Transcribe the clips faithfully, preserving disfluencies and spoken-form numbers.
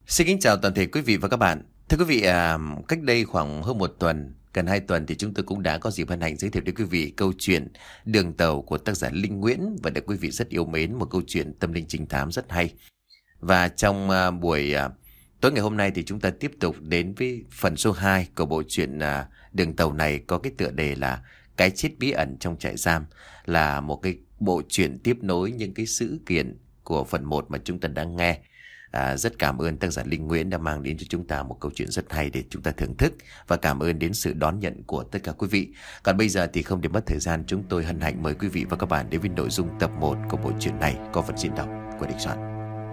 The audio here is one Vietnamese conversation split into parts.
Xin kính chào toàn thể quý vị và các bạn. Thưa quý vị, à, cách đây khoảng hơn một tuần, gần hai tuần thì chúng tôi cũng đã có dịp hân hạnh giới thiệu đến quý vị câu chuyện Đường Tàu của tác giả Linh Nguyễn và được quý vị rất yêu mến, một câu chuyện tâm linh trinh thám rất hay. Và trong à, buổi à, tối ngày hôm nay thì chúng ta tiếp tục đến với phần số hai của bộ truyện à, Đường Tàu này có cái tựa đề là Cái chết bí ẩn trong trại giam, là một cái bộ truyện tiếp nối những cái sự kiện của phần một mà chúng ta đang nghe. À, rất cảm ơn tác giả Linh Nguyễn đã mang đến cho chúng ta một câu chuyện rất hay để chúng ta thưởng thức, và cảm ơn đến sự đón nhận của tất cả quý vị. Còn bây giờ thì không để mất thời gian, chúng tôi hân hạnh mời quý vị và các bạn đến với nội dung tập một của bộ truyện này có phần diễn đọc của Đình Soạn.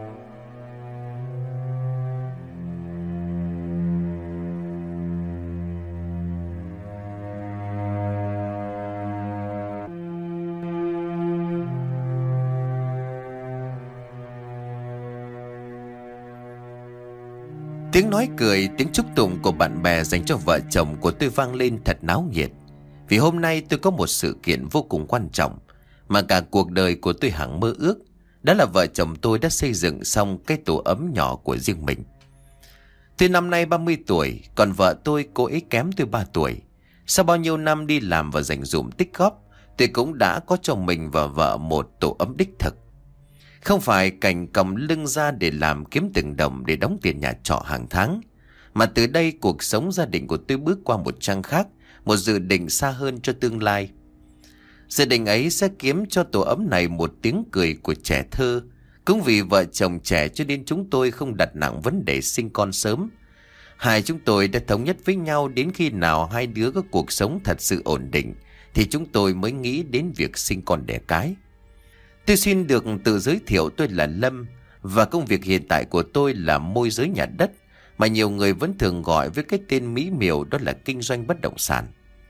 Tiếng nói cười, tiếng chúc tụng của bạn bè dành cho vợ chồng của tôi vang lên thật náo nhiệt. Vì hôm nay tôi có một sự kiện vô cùng quan trọng mà cả cuộc đời của tôi hằng mơ ước. Đó là vợ chồng tôi đã xây dựng xong cái tổ ấm nhỏ của riêng mình. Tôi năm nay ba mươi tuổi, còn vợ tôi cô ấy kém tôi ba tuổi. Sau bao nhiêu năm đi làm và dành dụm tích góp, tôi cũng đã có cho mình và vợ một tổ ấm đích thực. Không phải cảnh còng lưng ra để làm kiếm từng đồng để đóng tiền nhà trọ hàng tháng, mà từ đây cuộc sống gia đình của tôi bước qua một trang khác, một dự định xa hơn cho tương lai. Dự định ấy sẽ kiếm cho tổ ấm này một tiếng cười của trẻ thơ. Cũng vì vợ chồng trẻ cho nên chúng tôi không đặt nặng vấn đề sinh con sớm. Hai chúng tôi đã thống nhất với nhau đến khi nào hai đứa có cuộc sống thật sự ổn định thì chúng tôi mới nghĩ đến việc sinh con đẻ cái. Tôi xin được tự giới thiệu, tôi là Lâm và công việc hiện tại của tôi là môi giới nhà đất, mà nhiều người vẫn thường gọi với cái tên mỹ miều đó là kinh doanh bất động sản.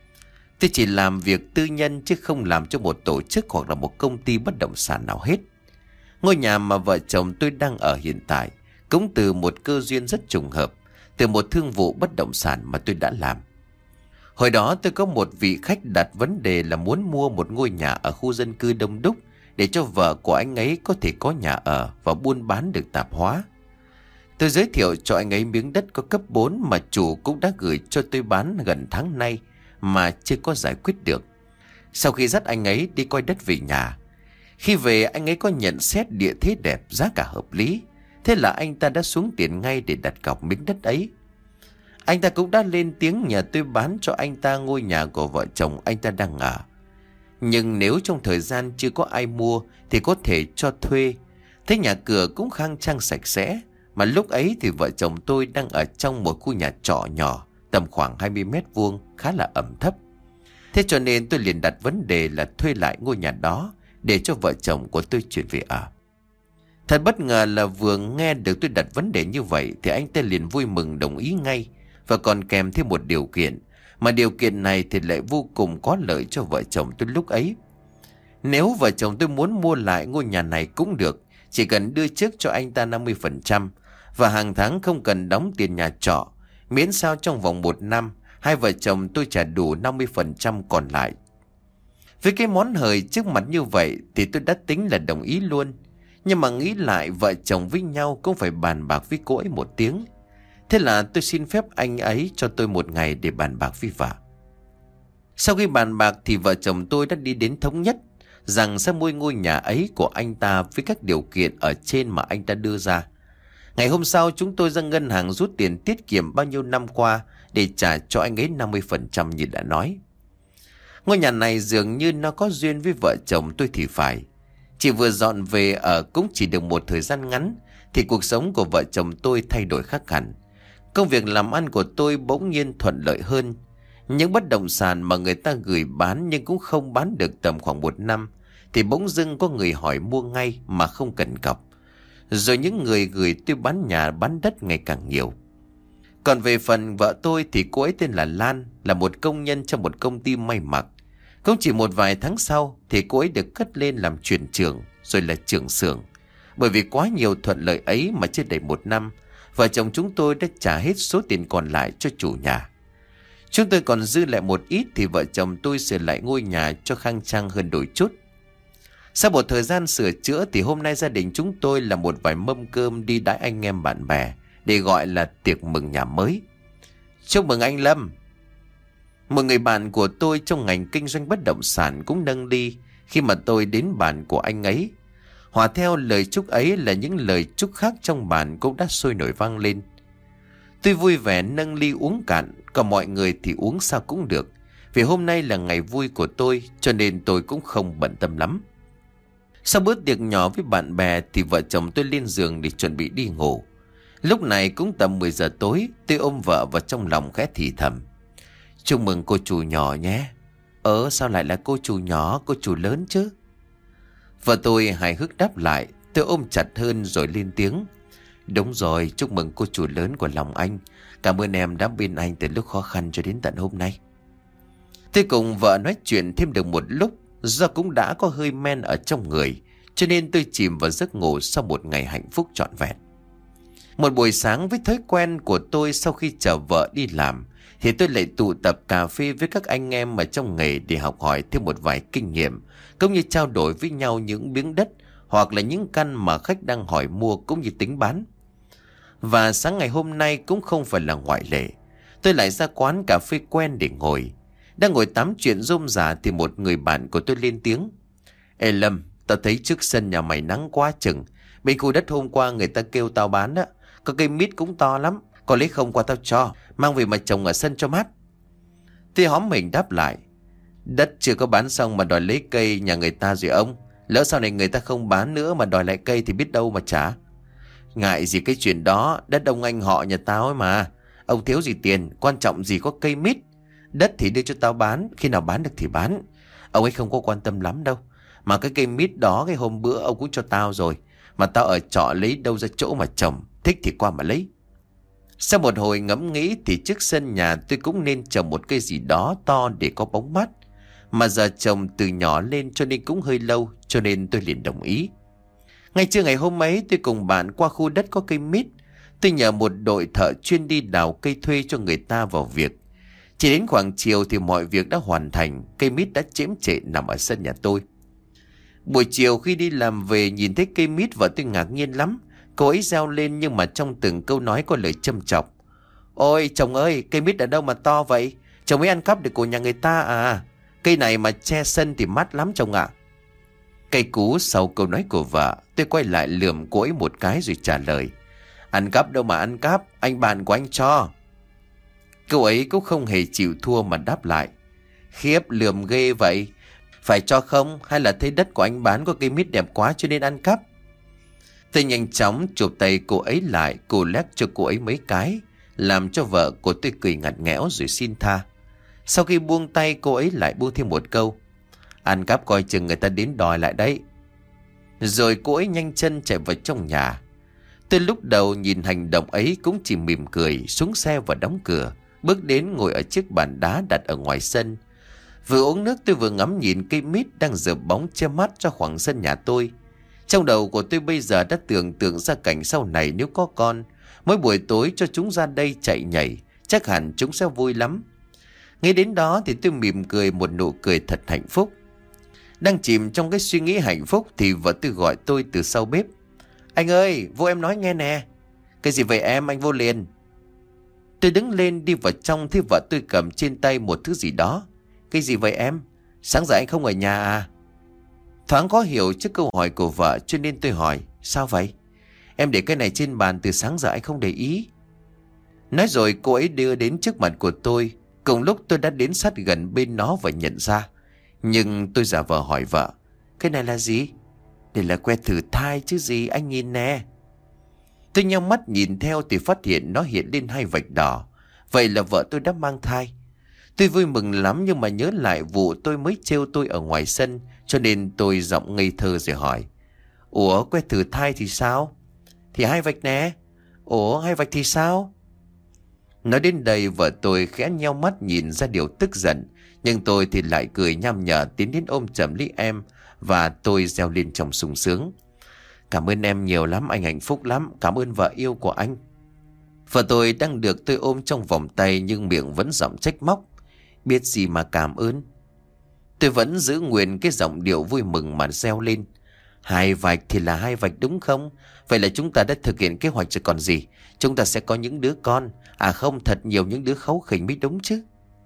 Tôi chỉ làm việc tư nhân chứ không làm cho một tổ chức hoặc là một công ty bất động sản nào hết. Ngôi nhà mà vợ chồng tôi đang ở hiện tại cũng từ một cơ duyên rất trùng hợp, từ một thương vụ bất động sản mà tôi đã làm. Hồi đó tôi có một vị khách đặt vấn đề là muốn mua một ngôi nhà ở khu dân cư đông đúc để cho vợ của anh ấy có thể có nhà ở và buôn bán được tạp hóa. Tôi giới thiệu cho anh ấy miếng đất có cấp bốn mà chủ cũng đã gửi cho tôi bán gần tháng nay mà chưa có giải quyết được. Sau khi dắt anh ấy đi coi đất về nhà, khi về anh ấy có nhận xét địa thế đẹp, giá cả hợp lý. Thế là anh ta đã xuống tiền ngay để đặt cọc miếng đất ấy. Anh ta cũng đã lên tiếng nhờ tôi bán cho anh ta ngôi nhà của vợ chồng anh ta đang ở. Nhưng nếu trong thời gian chưa có ai mua thì có thể cho thuê. Thế nhà cửa cũng khang trang sạch sẽ. Mà lúc ấy thì vợ chồng tôi đang ở trong một khu nhà trọ nhỏ, tầm khoảng hai mươi mét vuông, khá là ẩm thấp. Thế cho nên tôi liền đặt vấn đề là thuê lại ngôi nhà đó để cho vợ chồng của tôi chuyển về ở. Thật bất ngờ là vừa nghe được tôi đặt vấn đề như vậy thì anh ta liền vui mừng đồng ý ngay, và còn kèm thêm một điều kiện. Mà điều kiện này thì lại vô cùng có lợi cho vợ chồng tôi lúc ấy. Nếu vợ chồng tôi muốn mua lại ngôi nhà này cũng được, chỉ cần đưa trước cho anh ta năm mươi phần trăm và hàng tháng không cần đóng tiền nhà trọ, miễn sao trong vòng một năm hai vợ chồng tôi trả đủ năm mươi phần trăm còn lại. Với cái món hời trước mặt như vậy thì tôi đã tính là đồng ý luôn. Nhưng mà nghĩ lại vợ chồng với nhau cũng phải bàn bạc với cô ấy một tiếng. Thế là tôi xin phép anh ấy cho tôi một ngày để bàn bạc với vợ. Sau khi bàn bạc thì vợ chồng tôi đã đi đến thống nhất rằng sẽ mua ngôi nhà ấy của anh ta với các điều kiện ở trên mà anh ta đưa ra. Ngày hôm sau chúng tôi ra ngân hàng rút tiền tiết kiệm bao nhiêu năm qua để trả cho anh ấy năm mươi phần trăm như đã nói. Ngôi nhà này dường như nó có duyên với vợ chồng tôi thì phải. Chỉ vừa dọn về ở cũng chỉ được một thời gian ngắn thì cuộc sống của vợ chồng tôi thay đổi khác hẳn. Công việc làm ăn của tôi bỗng nhiên thuận lợi hơn. Những bất động sản mà người ta gửi bán nhưng cũng không bán được tầm khoảng một năm thì bỗng dưng có người hỏi mua ngay mà không cần cọc. Rồi những người gửi tôi bán nhà bán đất ngày càng nhiều. Còn về phần vợ tôi thì cô ấy tên là Lan, là một công nhân trong một công ty may mặc. Cũng chỉ một vài tháng sau thì cô ấy được cất lên làm chuyển trưởng, rồi là trưởng xưởng. Bởi vì quá nhiều thuận lợi ấy mà chưa đầy một năm, vợ chồng chúng tôi đã trả hết số tiền còn lại cho chủ nhà. Chúng tôi còn dư lại một ít thì vợ chồng tôi sửa lại ngôi nhà cho khang trang hơn đôi chút. Sau một thời gian sửa chữa thì hôm nay gia đình chúng tôi là một vài mâm cơm đi đãi anh em bạn bè để gọi là tiệc mừng nhà mới. Chúc mừng anh Lâm. Một người bạn của tôi trong ngành kinh doanh bất động sản cũng nâng ly khi mà tôi đến bàn của anh ấy. Hòa theo lời chúc ấy là những lời chúc khác trong bàn cũng đã sôi nổi vang lên. Tôi vui vẻ nâng ly uống cạn, còn mọi người thì uống sao cũng được. Vì hôm nay là ngày vui của tôi, cho nên tôi cũng không bận tâm lắm. Sau bữa tiệc nhỏ với bạn bè thì vợ chồng tôi lên giường để chuẩn bị đi ngủ. Lúc này cũng tầm mười giờ tối, tôi ôm vợ vào trong lòng khẽ thì thầm. Chúc mừng cô chủ nhỏ nhé. Ờ sao lại là cô chủ nhỏ, cô chủ lớn chứ? Vợ tôi hài hước đáp lại. Tôi ôm chặt hơn rồi lên tiếng. Đúng rồi, chúc mừng cô chủ lớn của lòng anh. Cảm ơn em đã bên anh từ lúc khó khăn cho đến tận hôm nay. Tôi cùng vợ nói chuyện thêm được một lúc. Do cũng đã có hơi men ở trong người, cho nên tôi chìm vào giấc ngủ sau một ngày hạnh phúc trọn vẹn. Một buổi sáng với thói quen của tôi sau khi chở vợ đi làm, thì tôi lại tụ tập cà phê với các anh em ở trong nghề để học hỏi thêm một vài kinh nghiệm, cũng như trao đổi với nhau những miếng đất hoặc là những căn mà khách đang hỏi mua cũng như tính bán. Và sáng ngày hôm nay cũng không phải là ngoại lệ. Tôi lại ra quán cà phê quen để ngồi. Đang ngồi tám chuyện rôm rả thì một người bạn của tôi lên tiếng. Ê Lâm, tao thấy trước sân nhà mày nắng quá chừng. Bên khu đất hôm qua người ta kêu tao bán á, có cây mít cũng to lắm. Có lấy không qua tao cho, mang về mà trồng ở sân cho mát. Tôi hóm mình đáp lại. Đất chưa có bán xong mà đòi lấy cây nhà người ta rồi ông. Lỡ sau này người ta không bán nữa mà đòi lại cây thì biết đâu mà trả. Ngại gì cái chuyện đó, đất ông anh họ nhà tao ấy mà. Ông thiếu gì tiền, quan trọng gì có cây mít. Đất thì đưa cho tao bán, khi nào bán được thì bán. Ông ấy không có quan tâm lắm đâu. Mà cái cây mít đó cái hôm bữa ông cũng cho tao rồi. Mà tao ở trọ lấy đâu ra chỗ mà trồng, thích thì qua mà lấy. Sau một hồi ngẫm nghĩ thì trước sân nhà tôi cũng nên trồng một cây gì đó to để có bóng mát. Mà giờ trồng từ nhỏ lên cho nên cũng hơi lâu, cho nên tôi liền đồng ý. Ngay trưa ngày hôm ấy tôi cùng bạn qua khu đất có cây mít. Tôi nhờ một đội thợ chuyên đi đào cây thuê cho người ta vào việc. Chỉ đến khoảng chiều thì mọi việc đã hoàn thành, cây mít đã chễm chệ nằm ở sân nhà tôi. Buổi chiều khi đi làm về nhìn thấy cây mít vợ tôi ngạc nhiên lắm. Cô ấy reo lên nhưng mà trong từng câu nói có lời châm chọc. Ôi chồng ơi, cây mít ở đâu mà to vậy? Chồng ấy ăn cắp được của nhà người ta à? Cây này mà che sân thì mát lắm chồng ạ. Cây cú sau câu nói của vợ, tôi quay lại lườm cô ấy một cái rồi trả lời. Ăn cắp đâu mà ăn cắp, anh bạn của anh cho. Cô ấy cũng không hề chịu thua mà đáp lại. Khiếp lườm ghê vậy. Phải cho không hay là thấy đất của anh bán có cây mít đẹp quá cho nên ăn cắp? Tôi nhanh chóng chụp tay cô ấy lại, cô lét cho cô ấy mấy cái, làm cho vợ của tôi cười ngặt nghẽo rồi xin tha. Sau khi buông tay cô ấy lại buông thêm một câu. Ăn cắp coi chừng người ta đến đòi lại đấy. Rồi cô ấy nhanh chân chạy vào trong nhà. Tôi lúc đầu nhìn hành động ấy cũng chỉ mỉm cười, xuống xe và đóng cửa, bước đến ngồi ở chiếc bàn đá đặt ở ngoài sân. Vừa uống nước tôi vừa ngắm nhìn cây mít đang rợp bóng che mắt cho khoảng sân nhà tôi. Trong đầu của tôi bây giờ đã tưởng tượng ra cảnh sau này nếu có con, mỗi buổi tối cho chúng ra đây chạy nhảy, chắc hẳn chúng sẽ vui lắm. Nghĩ đến đó thì tôi mỉm cười một nụ cười thật hạnh phúc. Đang chìm trong cái suy nghĩ hạnh phúc thì vợ tôi gọi tôi từ sau bếp. Anh ơi, vô em nói nghe nè. Cái gì vậy em, anh vô liền. Tôi đứng lên đi vào trong thì vợ tôi cầm trên tay một thứ gì đó. Cái gì vậy em? Sáng giờ anh không ở nhà à? Thoáng khó hiểu trước câu hỏi của vợ cho nên tôi hỏi. Sao vậy? Em để cái này trên bàn từ sáng giờ anh không để ý. Nói rồi cô ấy đưa đến trước mặt của tôi. Cùng lúc tôi đã đến sát gần bên nó và nhận ra. Nhưng tôi giả vờ hỏi vợ. Cái này là gì? Đây là que thử thai chứ gì, anh nhìn nè. Tôi nheo mắt nhìn theo thì phát hiện nó hiện lên hai vạch đỏ. Vậy là vợ tôi đã mang thai. Tôi vui mừng lắm nhưng mà nhớ lại vụ tôi mới trêu tôi ở ngoài sân, cho nên tôi giọng ngây thơ rồi hỏi. Ủa que thử thai thì sao? Thì hai vạch nè. Ủa hai vạch thì sao? Nói đến đây vợ tôi khẽ nheo mắt nhìn ra điều tức giận. Nhưng tôi thì lại cười nham nhở tiến đến ôm chầm lấy em. Và tôi reo lên trong sung sướng. Cảm ơn em nhiều lắm, anh hạnh phúc lắm. Cảm ơn vợ yêu của anh. Vợ tôi đang được tôi ôm trong vòng tay nhưng miệng vẫn giọng trách móc. Biết gì mà cảm ơn. Tôi vẫn giữ nguyên cái giọng điệu vui mừng mà reo lên. Hai vạch thì là hai vạch đúng không? Vậy là chúng ta đã thực hiện kế hoạch rồi còn gì. Chúng ta sẽ có những đứa con. À không, thật nhiều những đứa kháu khỉnh mới đúng chứ.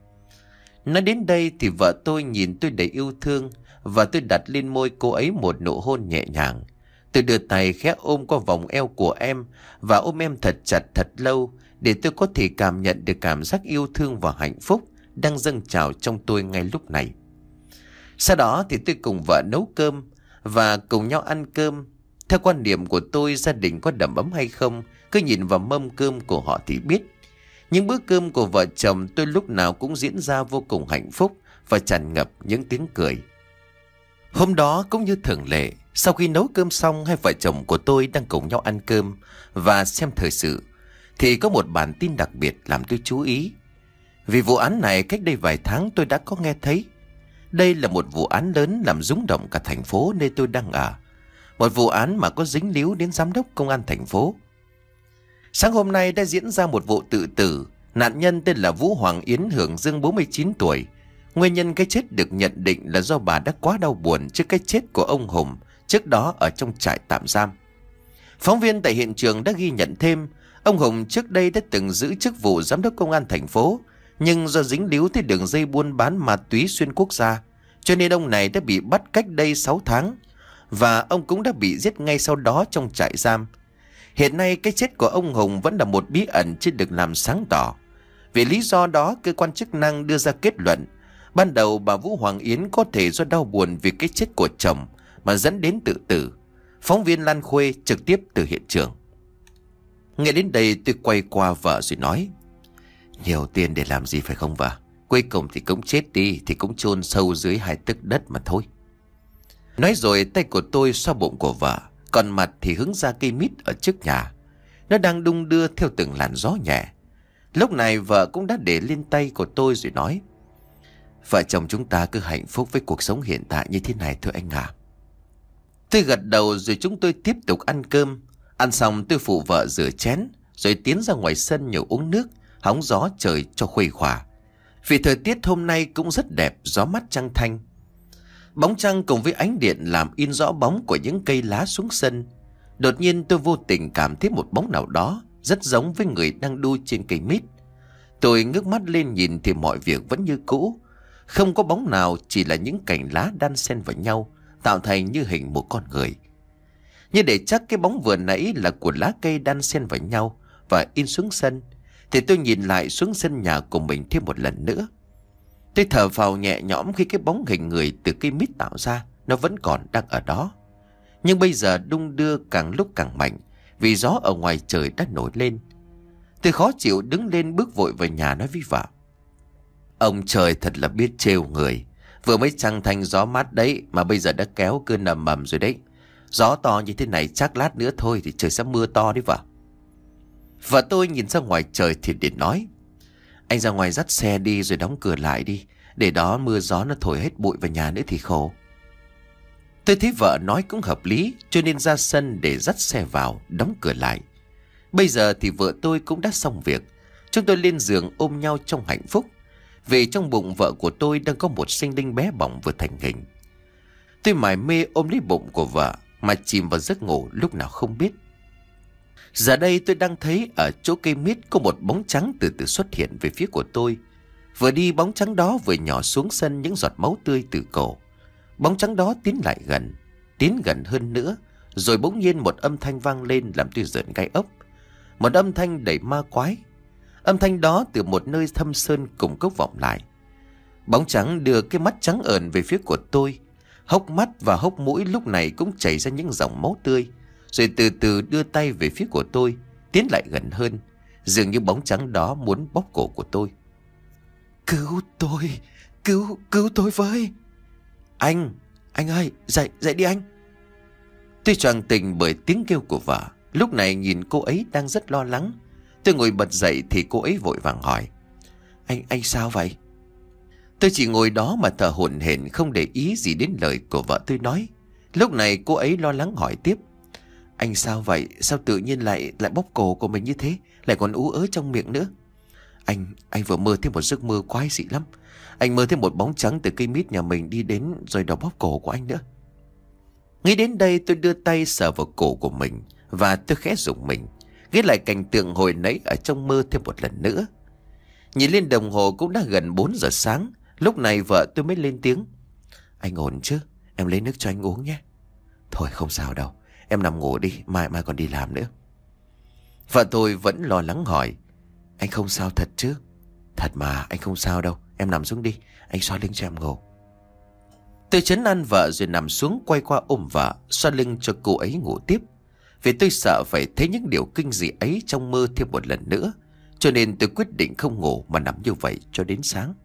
Nói đến đây thì vợ tôi nhìn tôi đầy yêu thương, và tôi đặt lên môi cô ấy một nụ hôn nhẹ nhàng. Tôi đưa tay khẽ ôm qua vòng eo của em và ôm em thật chặt thật lâu, để tôi có thể cảm nhận được cảm giác yêu thương và hạnh phúc đang dâng trào trong tôi ngay lúc này. Sau đó thì tôi cùng vợ nấu cơm và cùng nhau ăn cơm. Theo quan điểm của tôi, gia đình có đầm ấm hay không, cứ nhìn vào mâm cơm của họ thì biết. Những bữa cơm của vợ chồng tôi lúc nào cũng diễn ra vô cùng hạnh phúc và tràn ngập những tiếng cười. Hôm đó cũng như thường lệ, sau khi nấu cơm xong, hai vợ chồng của tôi đang cùng nhau ăn cơm và xem thời sự, thì có một bản tin đặc biệt làm tôi chú ý. Vì vụ án này cách đây vài tháng tôi đã có nghe thấy. Đây là một vụ án lớn làm rúng động cả thành phố nơi tôi đang ở. Một vụ án mà có dính líu đến giám đốc công an thành phố. Sáng hôm nay đã diễn ra một vụ tự tử. Nạn nhân tên là Vũ Hoàng Yến Hưởng Dương, bốn mươi chín tuổi. Nguyên nhân cái chết được nhận định là do bà đã quá đau buồn trước cái chết của ông Hùng trước đó ở trong trại tạm giam. Phóng viên tại hiện trường đã ghi nhận thêm, ông Hùng trước đây đã từng giữ chức vụ giám đốc công an thành phố, nhưng do dính líu tới đường dây buôn bán ma túy xuyên quốc gia, cho nên ông này đã bị bắt cách đây sáu tháng, và ông cũng đã bị giết ngay sau đó trong trại giam. Hiện nay cái chết của ông Hùng vẫn là một bí ẩn chưa được làm sáng tỏ. Vì lý do đó, cơ quan chức năng đưa ra kết luận ban đầu bà Vũ Hoàng Yến có thể do đau buồn vì cái chết của chồng mà dẫn đến tự tử. Phóng viên Lan Khuê trực tiếp từ hiện trường. Nghe đến đây tôi quay qua vợ rồi nói: nhiều tiền để làm gì phải không vợ? Cuối cùng thì cũng chết đi, thì cũng chôn sâu dưới hai tấc đất mà thôi. Nói rồi tay của tôi xoa bụng của vợ, còn mặt thì hướng ra cây mít ở trước nhà. Nó đang đung đưa theo từng làn gió nhẹ. Lúc này vợ cũng đã để lên tay của tôi rồi nói: vợ chồng chúng ta cứ hạnh phúc với cuộc sống hiện tại như thế này thôi anh à. Tôi gật đầu rồi chúng tôi tiếp tục ăn cơm. Ăn xong tôi phụ vợ rửa chén, rồi tiến ra ngoài sân nhổ uống nước, hóng gió trời cho khuây khỏa. Vì thời tiết hôm nay cũng rất đẹp, gió mát trăng thanh. Bóng trăng cùng với ánh điện làm in rõ bóng của những cây lá xuống sân. Đột nhiên tôi vô tình cảm thấy một bóng nào đó rất giống với người đang đu trên cây mít. Tôi ngước mắt lên nhìn thì mọi việc vẫn như cũ. Không có bóng nào, chỉ là những cành lá đan xen vào nhau, tạo thành như hình một con người. Như để chắc cái bóng vừa nãy là của lá cây đan xen vào nhau và in xuống sân, thì tôi nhìn lại xuống sân nhà của mình thêm một lần nữa. Tôi thở phào nhẹ nhõm khi cái bóng hình người từ cây mít tạo ra nó vẫn còn đang ở đó. Nhưng bây giờ đung đưa càng lúc càng mạnh, vì gió ở ngoài trời đã nổi lên. Tôi khó chịu đứng lên bước vội vào nhà nói với vợ: ông trời thật là biết trêu người. Vừa mới trăng thanh gió mát đấy mà bây giờ đã kéo cơn ầm ầm rồi đấy. Gió to như thế này chắc lát nữa thôi thì trời sẽ mưa to đấy vợ. Vợ tôi nhìn ra ngoài trời thì để nói: anh ra ngoài dắt xe đi rồi đóng cửa lại đi, để đó mưa gió nó thổi hết bụi vào nhà nữa thì khổ. Tôi thấy vợ nói cũng hợp lý, cho nên ra sân để dắt xe vào, đóng cửa lại. Bây giờ thì vợ tôi cũng đã xong việc. Chúng tôi lên giường ôm nhau trong hạnh phúc, vì trong bụng vợ của tôi đang có một sinh linh bé bỏng vừa thành hình. Tôi mải mê ôm lấy bụng của vợ mà chìm vào giấc ngủ lúc nào không biết. Giờ đây tôi đang thấy ở chỗ cây mít có một bóng trắng từ từ xuất hiện về phía của tôi. Vừa đi, bóng trắng đó vừa nhỏ xuống sân những giọt máu tươi từ cổ. Bóng trắng đó tiến lại gần, tiến gần hơn nữa, rồi bỗng nhiên một âm thanh vang lên làm tôi rợn gai ốc. Một âm thanh đầy ma quái. Âm thanh đó từ một nơi thâm sơn cùng cốc vọng lại. Bóng trắng đưa cái mắt trắng ởn về phía của tôi. Hốc mắt và hốc mũi lúc này cũng chảy ra những dòng máu tươi, rồi từ từ đưa tay về phía của tôi, tiến lại gần hơn, dường như bóng trắng đó muốn bóp cổ của tôi. Cứu tôi, cứu, cứu tôi với. Anh, anh ơi, dậy, dậy đi anh. Tôi choàng tỉnh bởi tiếng kêu của vợ. Lúc này nhìn cô ấy đang rất lo lắng. Tôi ngồi bật dậy thì cô ấy vội vàng hỏi: Anh, anh sao vậy? Tôi chỉ ngồi đó mà thở hổn hển, không để ý gì đến lời của vợ tôi nói. Lúc này cô ấy lo lắng hỏi tiếp: Anh sao vậy? Sao tự nhiên lại lại bóp cổ của mình như thế, lại còn ú ớ trong miệng nữa? Anh, anh vừa mơ thấy một giấc mơ quái dị lắm. Anh mơ thấy một bóng trắng từ cây mít nhà mình đi đến rồi đào bóp cổ của anh nữa. Nghĩ đến đây tôi đưa tay sờ vào cổ của mình và tôi khẽ rùng mình, ghé lại cảnh tượng hồi nãy ở trong mơ thêm một lần nữa. Nhìn lên đồng hồ cũng đã gần bốn giờ sáng. Lúc này vợ tôi mới lên tiếng. Anh ổn chứ? Em lấy nước cho anh uống nhé. Thôi không sao đâu, em nằm ngủ đi, mai mai còn đi làm nữa. Vợ tôi vẫn lo lắng hỏi. Anh không sao thật chứ? Thật mà, anh không sao đâu. Em nằm xuống đi, anh xoa lưng cho em ngủ. Tôi trấn an vợ rồi nằm xuống, quay qua ôm vợ, xoa lưng cho cô ấy ngủ tiếp. Vì tôi sợ phải thấy những điều kinh dị ấy trong mơ thêm một lần nữa, cho nên tôi quyết định không ngủ mà nằm như vậy cho đến sáng.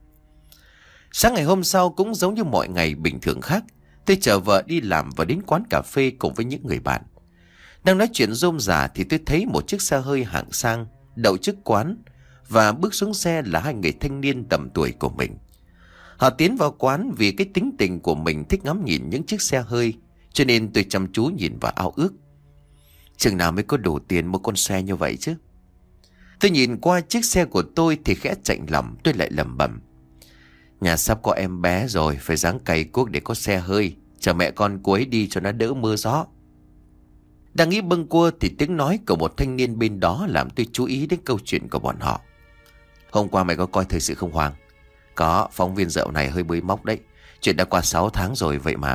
Sáng ngày hôm sau cũng giống như mọi ngày bình thường khác. Tôi chở vợ đi làm và đến quán cà phê cùng với những người bạn. Đang nói chuyện rôm rả thì tôi thấy một chiếc xe hơi hạng sang đậu trước quán, và bước xuống xe là hai người thanh niên tầm tuổi của mình. Họ tiến vào quán vì cái tính tình của mình thích ngắm nhìn những chiếc xe hơi, cho nên tôi chăm chú nhìn và ao ước. Chừng nào mới có đủ tiền mua con xe như vậy chứ? Tôi nhìn qua chiếc xe của tôi thì khẽ chạnh lòng, tôi lại lẩm bẩm. Nhà sắp có em bé rồi, phải ráng cày cuốc để có xe hơi, chờ mẹ con cô ấy đi cho nó đỡ mưa gió. Đang nghĩ bâng quơ thì tiếng nói của một thanh niên bên đó làm tôi chú ý đến câu chuyện của bọn họ. Hôm qua mày có coi thời sự không Hoàng? Có, phóng viên dạo này hơi bới móc đấy. Chuyện đã qua sáu tháng rồi vậy mà...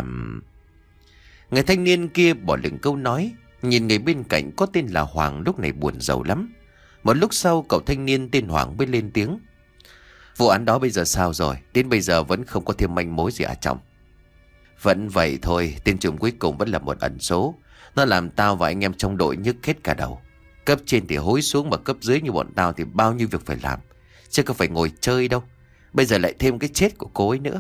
Người thanh niên kia bỏ lửng câu nói, nhìn người bên cạnh có tên là Hoàng lúc này buồn rầu lắm. Một lúc sau cậu thanh niên tên Hoàng mới lên tiếng. Vụ án đó bây giờ sao rồi? Đến bây giờ vẫn không có thêm manh mối gì à chồng? Vẫn vậy thôi, tên trùm cuối cùng vẫn là một ẩn số. Nó làm tao và anh em trong đội nhức hết cả đầu. Cấp trên thì hối xuống, mà cấp dưới như bọn tao thì bao nhiêu việc phải làm, chứ không phải ngồi chơi đâu. Bây giờ lại thêm cái chết của cô ấy nữa.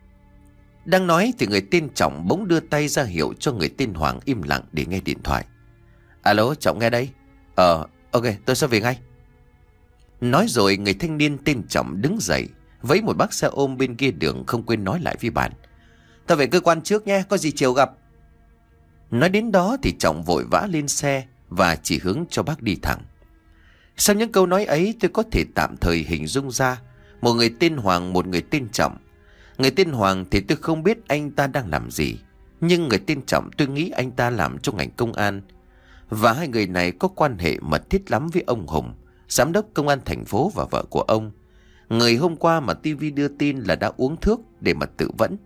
Đang nói thì người tên Trọng bỗng đưa tay ra hiệu cho người tên Hoàng im lặng để nghe điện thoại. Alo, Trọng nghe đây. Ờ, ok, tôi sẽ về ngay. Nói rồi người thanh niên tên Trọng đứng dậy, vẫy một bác xe ôm bên kia đường, không quên nói lại với bạn. Tao về cơ quan trước nhé, có gì chiều gặp. Nói đến đó thì Trọng vội vã lên xe và chỉ hướng cho bác đi thẳng. Sau những câu nói ấy tôi có thể tạm thời hình dung ra một người tên Hoàng, một người tên Trọng. Người tên Hoàng thì tôi không biết anh ta đang làm gì, nhưng người tên Trọng tôi nghĩ anh ta làm trong ngành công an. Và hai người này có quan hệ mật thiết lắm với ông Hùng, giám đốc công an thành phố, và vợ của ông, người hôm qua mà ti vi đưa tin là đã uống thuốc để mà tự vẫn.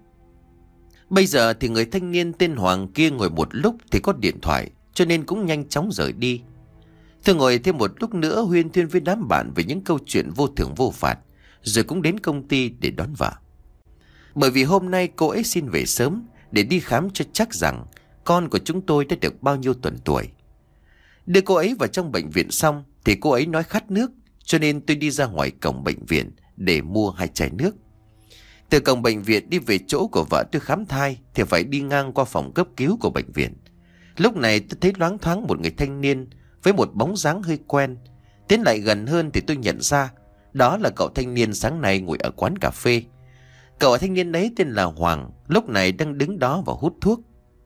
Bây giờ thì người thanh niên tên Hoàng kia ngồi một lúc thì có điện thoại, cho nên cũng nhanh chóng rời đi. Tôi ngồi thêm một lúc nữa huyên thuyên với đám bạn về những câu chuyện vô thưởng vô phạt, rồi cũng đến công ty để đón vợ. Bởi vì hôm nay cô ấy xin về sớm để đi khám cho chắc rằng con của chúng tôi đã được bao nhiêu tuần tuổi. Đưa cô ấy vào trong bệnh viện xong thì cô ấy nói khát nước, cho nên tôi đi ra ngoài cổng bệnh viện để mua hai chai nước. Từ cổng bệnh viện đi về chỗ của vợ tôi khám thai thì phải đi ngang qua phòng cấp cứu của bệnh viện. Lúc này tôi thấy loáng thoáng một người thanh niên với một bóng dáng hơi quen. Tiến lại gần hơn thì tôi nhận ra đó là cậu thanh niên sáng nay ngồi ở quán cà phê. Cậu thanh niên ấy tên là Hoàng, lúc này đang đứng đó và hút thuốc.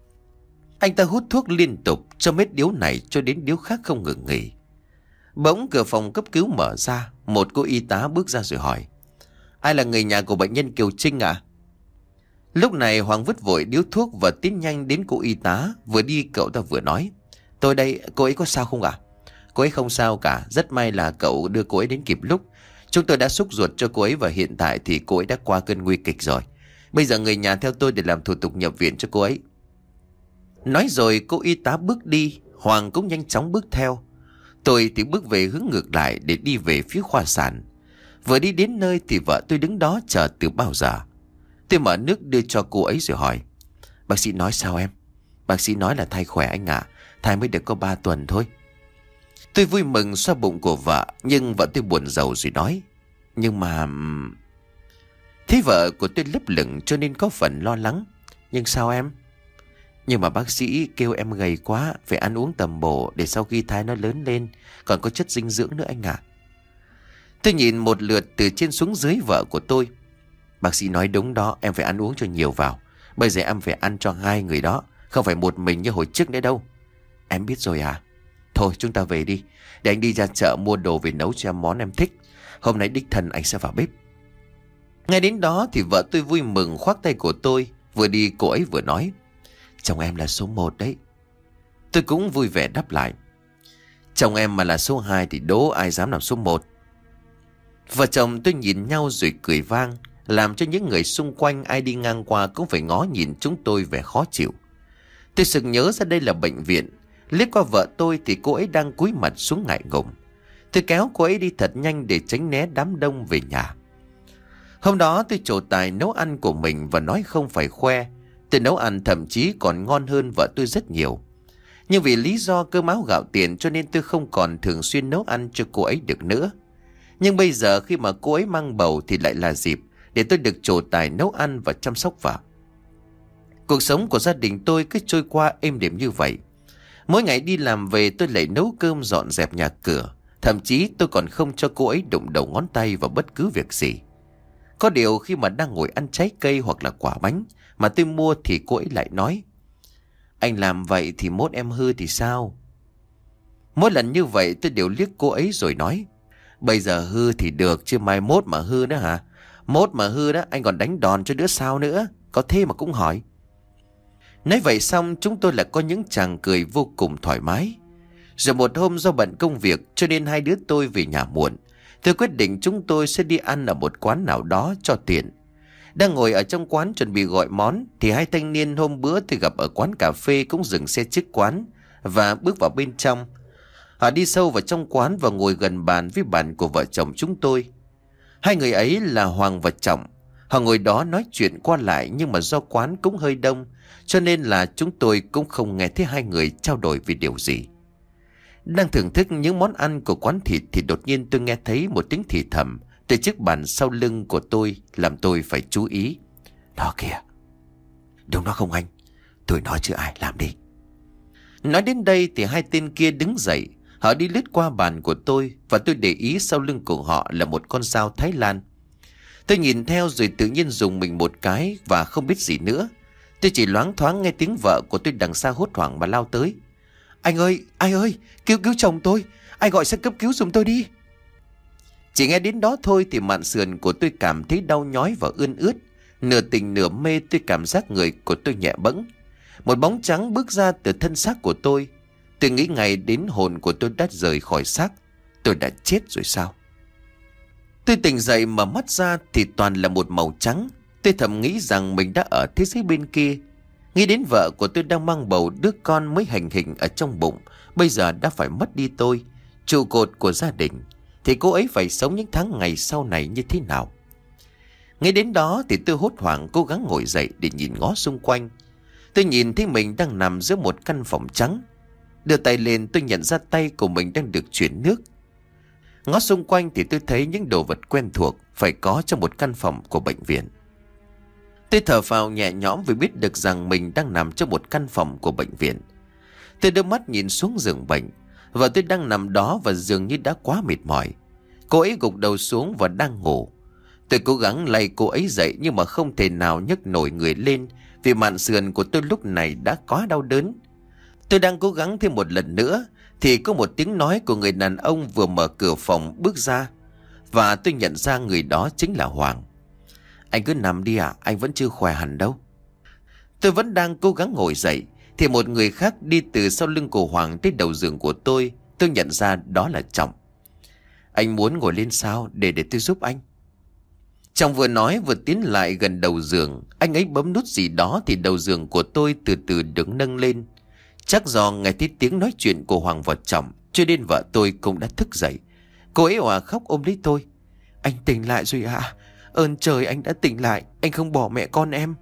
Anh ta hút thuốc liên tục, cho hết điếu này cho đến điếu khác không ngừng nghỉ. Bỗng cửa phòng cấp cứu mở ra, một cô y tá bước ra rồi hỏi. Ai là người nhà của bệnh nhân Kiều Trinh ạ? À? Lúc này Hoàng vứt vội điếu thuốc và tiến nhanh đến cô y tá. Vừa đi cậu ta vừa nói. Tôi đây, cô ấy có sao không ạ? À? Cô ấy không sao cả, rất may là cậu đưa cô ấy đến kịp lúc. Chúng tôi đã xúc ruột cho cô ấy và hiện tại thì cô ấy đã qua cơn nguy kịch rồi. Bây giờ người nhà theo tôi để làm thủ tục nhập viện cho cô ấy. Nói rồi cô y tá bước đi, Hoàng cũng nhanh chóng bước theo. Tôi thì bước về hướng ngược lại để đi về phía khoa sản. Vừa đi đến nơi thì vợ tôi đứng đó chờ từ bao giờ. Tôi mở nước đưa cho cô ấy rồi hỏi. Bác sĩ nói sao em? Bác sĩ nói là thai khỏe anh ạ, à. Thai mới được có ba tuần thôi. Tôi vui mừng xoa bụng của vợ, nhưng vợ tôi buồn rầu rồi nói. Nhưng mà... Thế vợ của tôi lấp lửng cho nên có phần lo lắng. Nhưng sao em? Nhưng mà bác sĩ kêu em gầy quá, phải ăn uống tầm bổ để sau khi thai nó lớn lên còn có chất dinh dưỡng nữa anh ạ. À. Tôi nhìn một lượt từ trên xuống dưới vợ của tôi. Bác sĩ nói đúng đó, em phải ăn uống cho nhiều vào. Bây giờ em phải ăn cho hai người đó, không phải một mình như hồi trước nữa đâu. Em biết rồi à? Thôi chúng ta về đi, để anh đi ra chợ mua đồ về nấu cho em món em thích. Hôm nay đích thân anh sẽ vào bếp. Ngay đến đó thì vợ tôi vui mừng khoác tay của tôi. Vừa đi cô ấy vừa nói. Chồng em là số một đấy. Tôi cũng vui vẻ đáp lại. Chồng em mà là số hai thì đố ai dám làm số một. Vợ chồng tôi nhìn nhau rồi cười vang, làm cho những người xung quanh ai đi ngang qua cũng phải ngó nhìn chúng tôi vẻ khó chịu. Tôi sực nhớ ra đây là bệnh viện. Liếc qua vợ tôi thì cô ấy đang cúi mặt xuống ngại ngùng. Tôi kéo cô ấy đi thật nhanh để tránh né đám đông về nhà. Hôm đó tôi trổ tài nấu ăn của mình và nói không phải khoe. Tôi nấu ăn thậm chí còn ngon hơn vợ tôi rất nhiều. Nhưng vì lý do cơm áo gạo tiền cho nên tôi không còn thường xuyên nấu ăn cho cô ấy được nữa. Nhưng bây giờ khi mà cô ấy mang bầu thì lại là dịp để tôi được trổ tài nấu ăn và chăm sóc vợ. Cuộc sống của gia đình tôi cứ trôi qua êm đềm như vậy. Mỗi ngày đi làm về tôi lại nấu cơm dọn dẹp nhà cửa. Thậm chí tôi còn không cho cô ấy đụng đầu ngón tay vào bất cứ việc gì. Có điều khi mà đang ngồi ăn trái cây hoặc là quả bánh mà tôi mua thì cô ấy lại nói: Anh làm vậy thì mốt em hư thì sao? Mỗi lần như vậy tôi đều liếc cô ấy rồi nói: Bây giờ hư thì được chứ mai mốt mà hư đó hả? Mốt mà hư đó anh còn đánh đòn cho đứa sao nữa? Có thế mà cũng hỏi. Nói vậy xong chúng tôi lại có những chàng cười vô cùng thoải mái. Rồi một hôm do bận công việc cho nên hai đứa tôi về nhà muộn. Tôi quyết định chúng tôi sẽ đi ăn ở một quán nào đó cho tiện. Đang ngồi ở trong quán chuẩn bị gọi món thì hai thanh niên hôm bữa tôi gặp ở quán cà phê cũng dừng xe trước quán và bước vào bên trong. Họ đi sâu vào trong quán và ngồi gần bàn với bàn của vợ chồng chúng tôi. Hai người ấy là Hoàng và Trọng. Họ ngồi đó nói chuyện qua lại nhưng mà do quán cũng hơi đông cho nên là chúng tôi cũng không nghe thấy hai người trao đổi về điều gì. Đang thưởng thức những món ăn của quán thịt thì đột nhiên tôi nghe thấy một tiếng thì thầm từ chiếc bàn sau lưng của tôi làm tôi phải chú ý. Đó kìa. Đúng đó không anh? Tôi nói chứ ai, làm đi. Nói đến đây thì hai tên kia đứng dậy. Họ đi lướt qua bàn của tôi và tôi để ý sau lưng của họ là một con dao Thái Lan. Tôi nhìn theo rồi tự nhiên dùng mình một cái và không biết gì nữa. Tôi chỉ loáng thoáng nghe tiếng vợ của tôi đằng xa hốt hoảng mà lao tới. Anh ơi, ai ơi, cứu cứu chồng tôi, ai gọi xe cấp cứu giùm tôi đi. Chỉ nghe đến đó thôi thì mạn sườn của tôi cảm thấy đau nhói và ươn ướt. Nửa tỉnh nửa mê tôi cảm giác người của tôi nhẹ bẫng. Một bóng trắng bước ra từ thân xác của tôi. Tôi nghĩ ngay đến hồn của tôi đã rời khỏi xác. Tôi đã chết rồi sao? Tôi tỉnh dậy mà mắt ra thì toàn là một màu trắng. Tôi thầm nghĩ rằng mình đã ở thế giới bên kia. Nghĩ đến vợ của tôi đang mang bầu đứa con mới hành hình ở trong bụng, bây giờ đã phải mất đi tôi, trụ cột của gia đình, thì cô ấy phải sống những tháng ngày sau này như thế nào? Nghĩ đến đó thì tôi hốt hoảng cố gắng ngồi dậy để nhìn ngó xung quanh. Tôi nhìn thấy mình đang nằm giữa một căn phòng trắng. Đưa tay lên tôi nhận ra tay của mình đang được chuyển nước. Ngó xung quanh thì tôi thấy những đồ vật quen thuộc phải có trong một căn phòng của bệnh viện. Tôi thở phào nhẹ nhõm vì biết được rằng mình đang nằm trong một căn phòng của bệnh viện. Tôi đưa mắt nhìn xuống giường bệnh. Vợ tôi đang nằm đó và dường như đã quá mệt mỏi. Cô ấy gục đầu xuống và đang ngủ. Tôi cố gắng lay cô ấy dậy nhưng mà không thể nào nhấc nổi người lên vì mạn sườn của tôi lúc này đã quá đau đớn. Tôi đang cố gắng thêm một lần nữa thì có một tiếng nói của người đàn ông vừa mở cửa phòng bước ra. Và tôi nhận ra người đó chính là Hoàng. Anh cứ nằm đi ạ, anh vẫn chưa khỏe hẳn đâu. Tôi vẫn đang cố gắng ngồi dậy thì một người khác đi từ sau lưng của Hoàng tới đầu giường của tôi. Tôi nhận ra đó là Trọng. Anh muốn ngồi lên sao để để tôi giúp anh? Trọng vừa nói vừa tiến lại gần đầu giường. Anh ấy bấm nút gì đó thì đầu giường của tôi từ từ được nâng lên. Chắc do nghe thấy tiếng nói chuyện của Hoàng và Trọng cho nên vợ tôi cũng đã thức dậy. Cô ấy òa khóc ôm lấy tôi. Anh tỉnh lại rồi ạ. À? Ơn trời anh đã tỉnh lại. Anh không bỏ mẹ con em.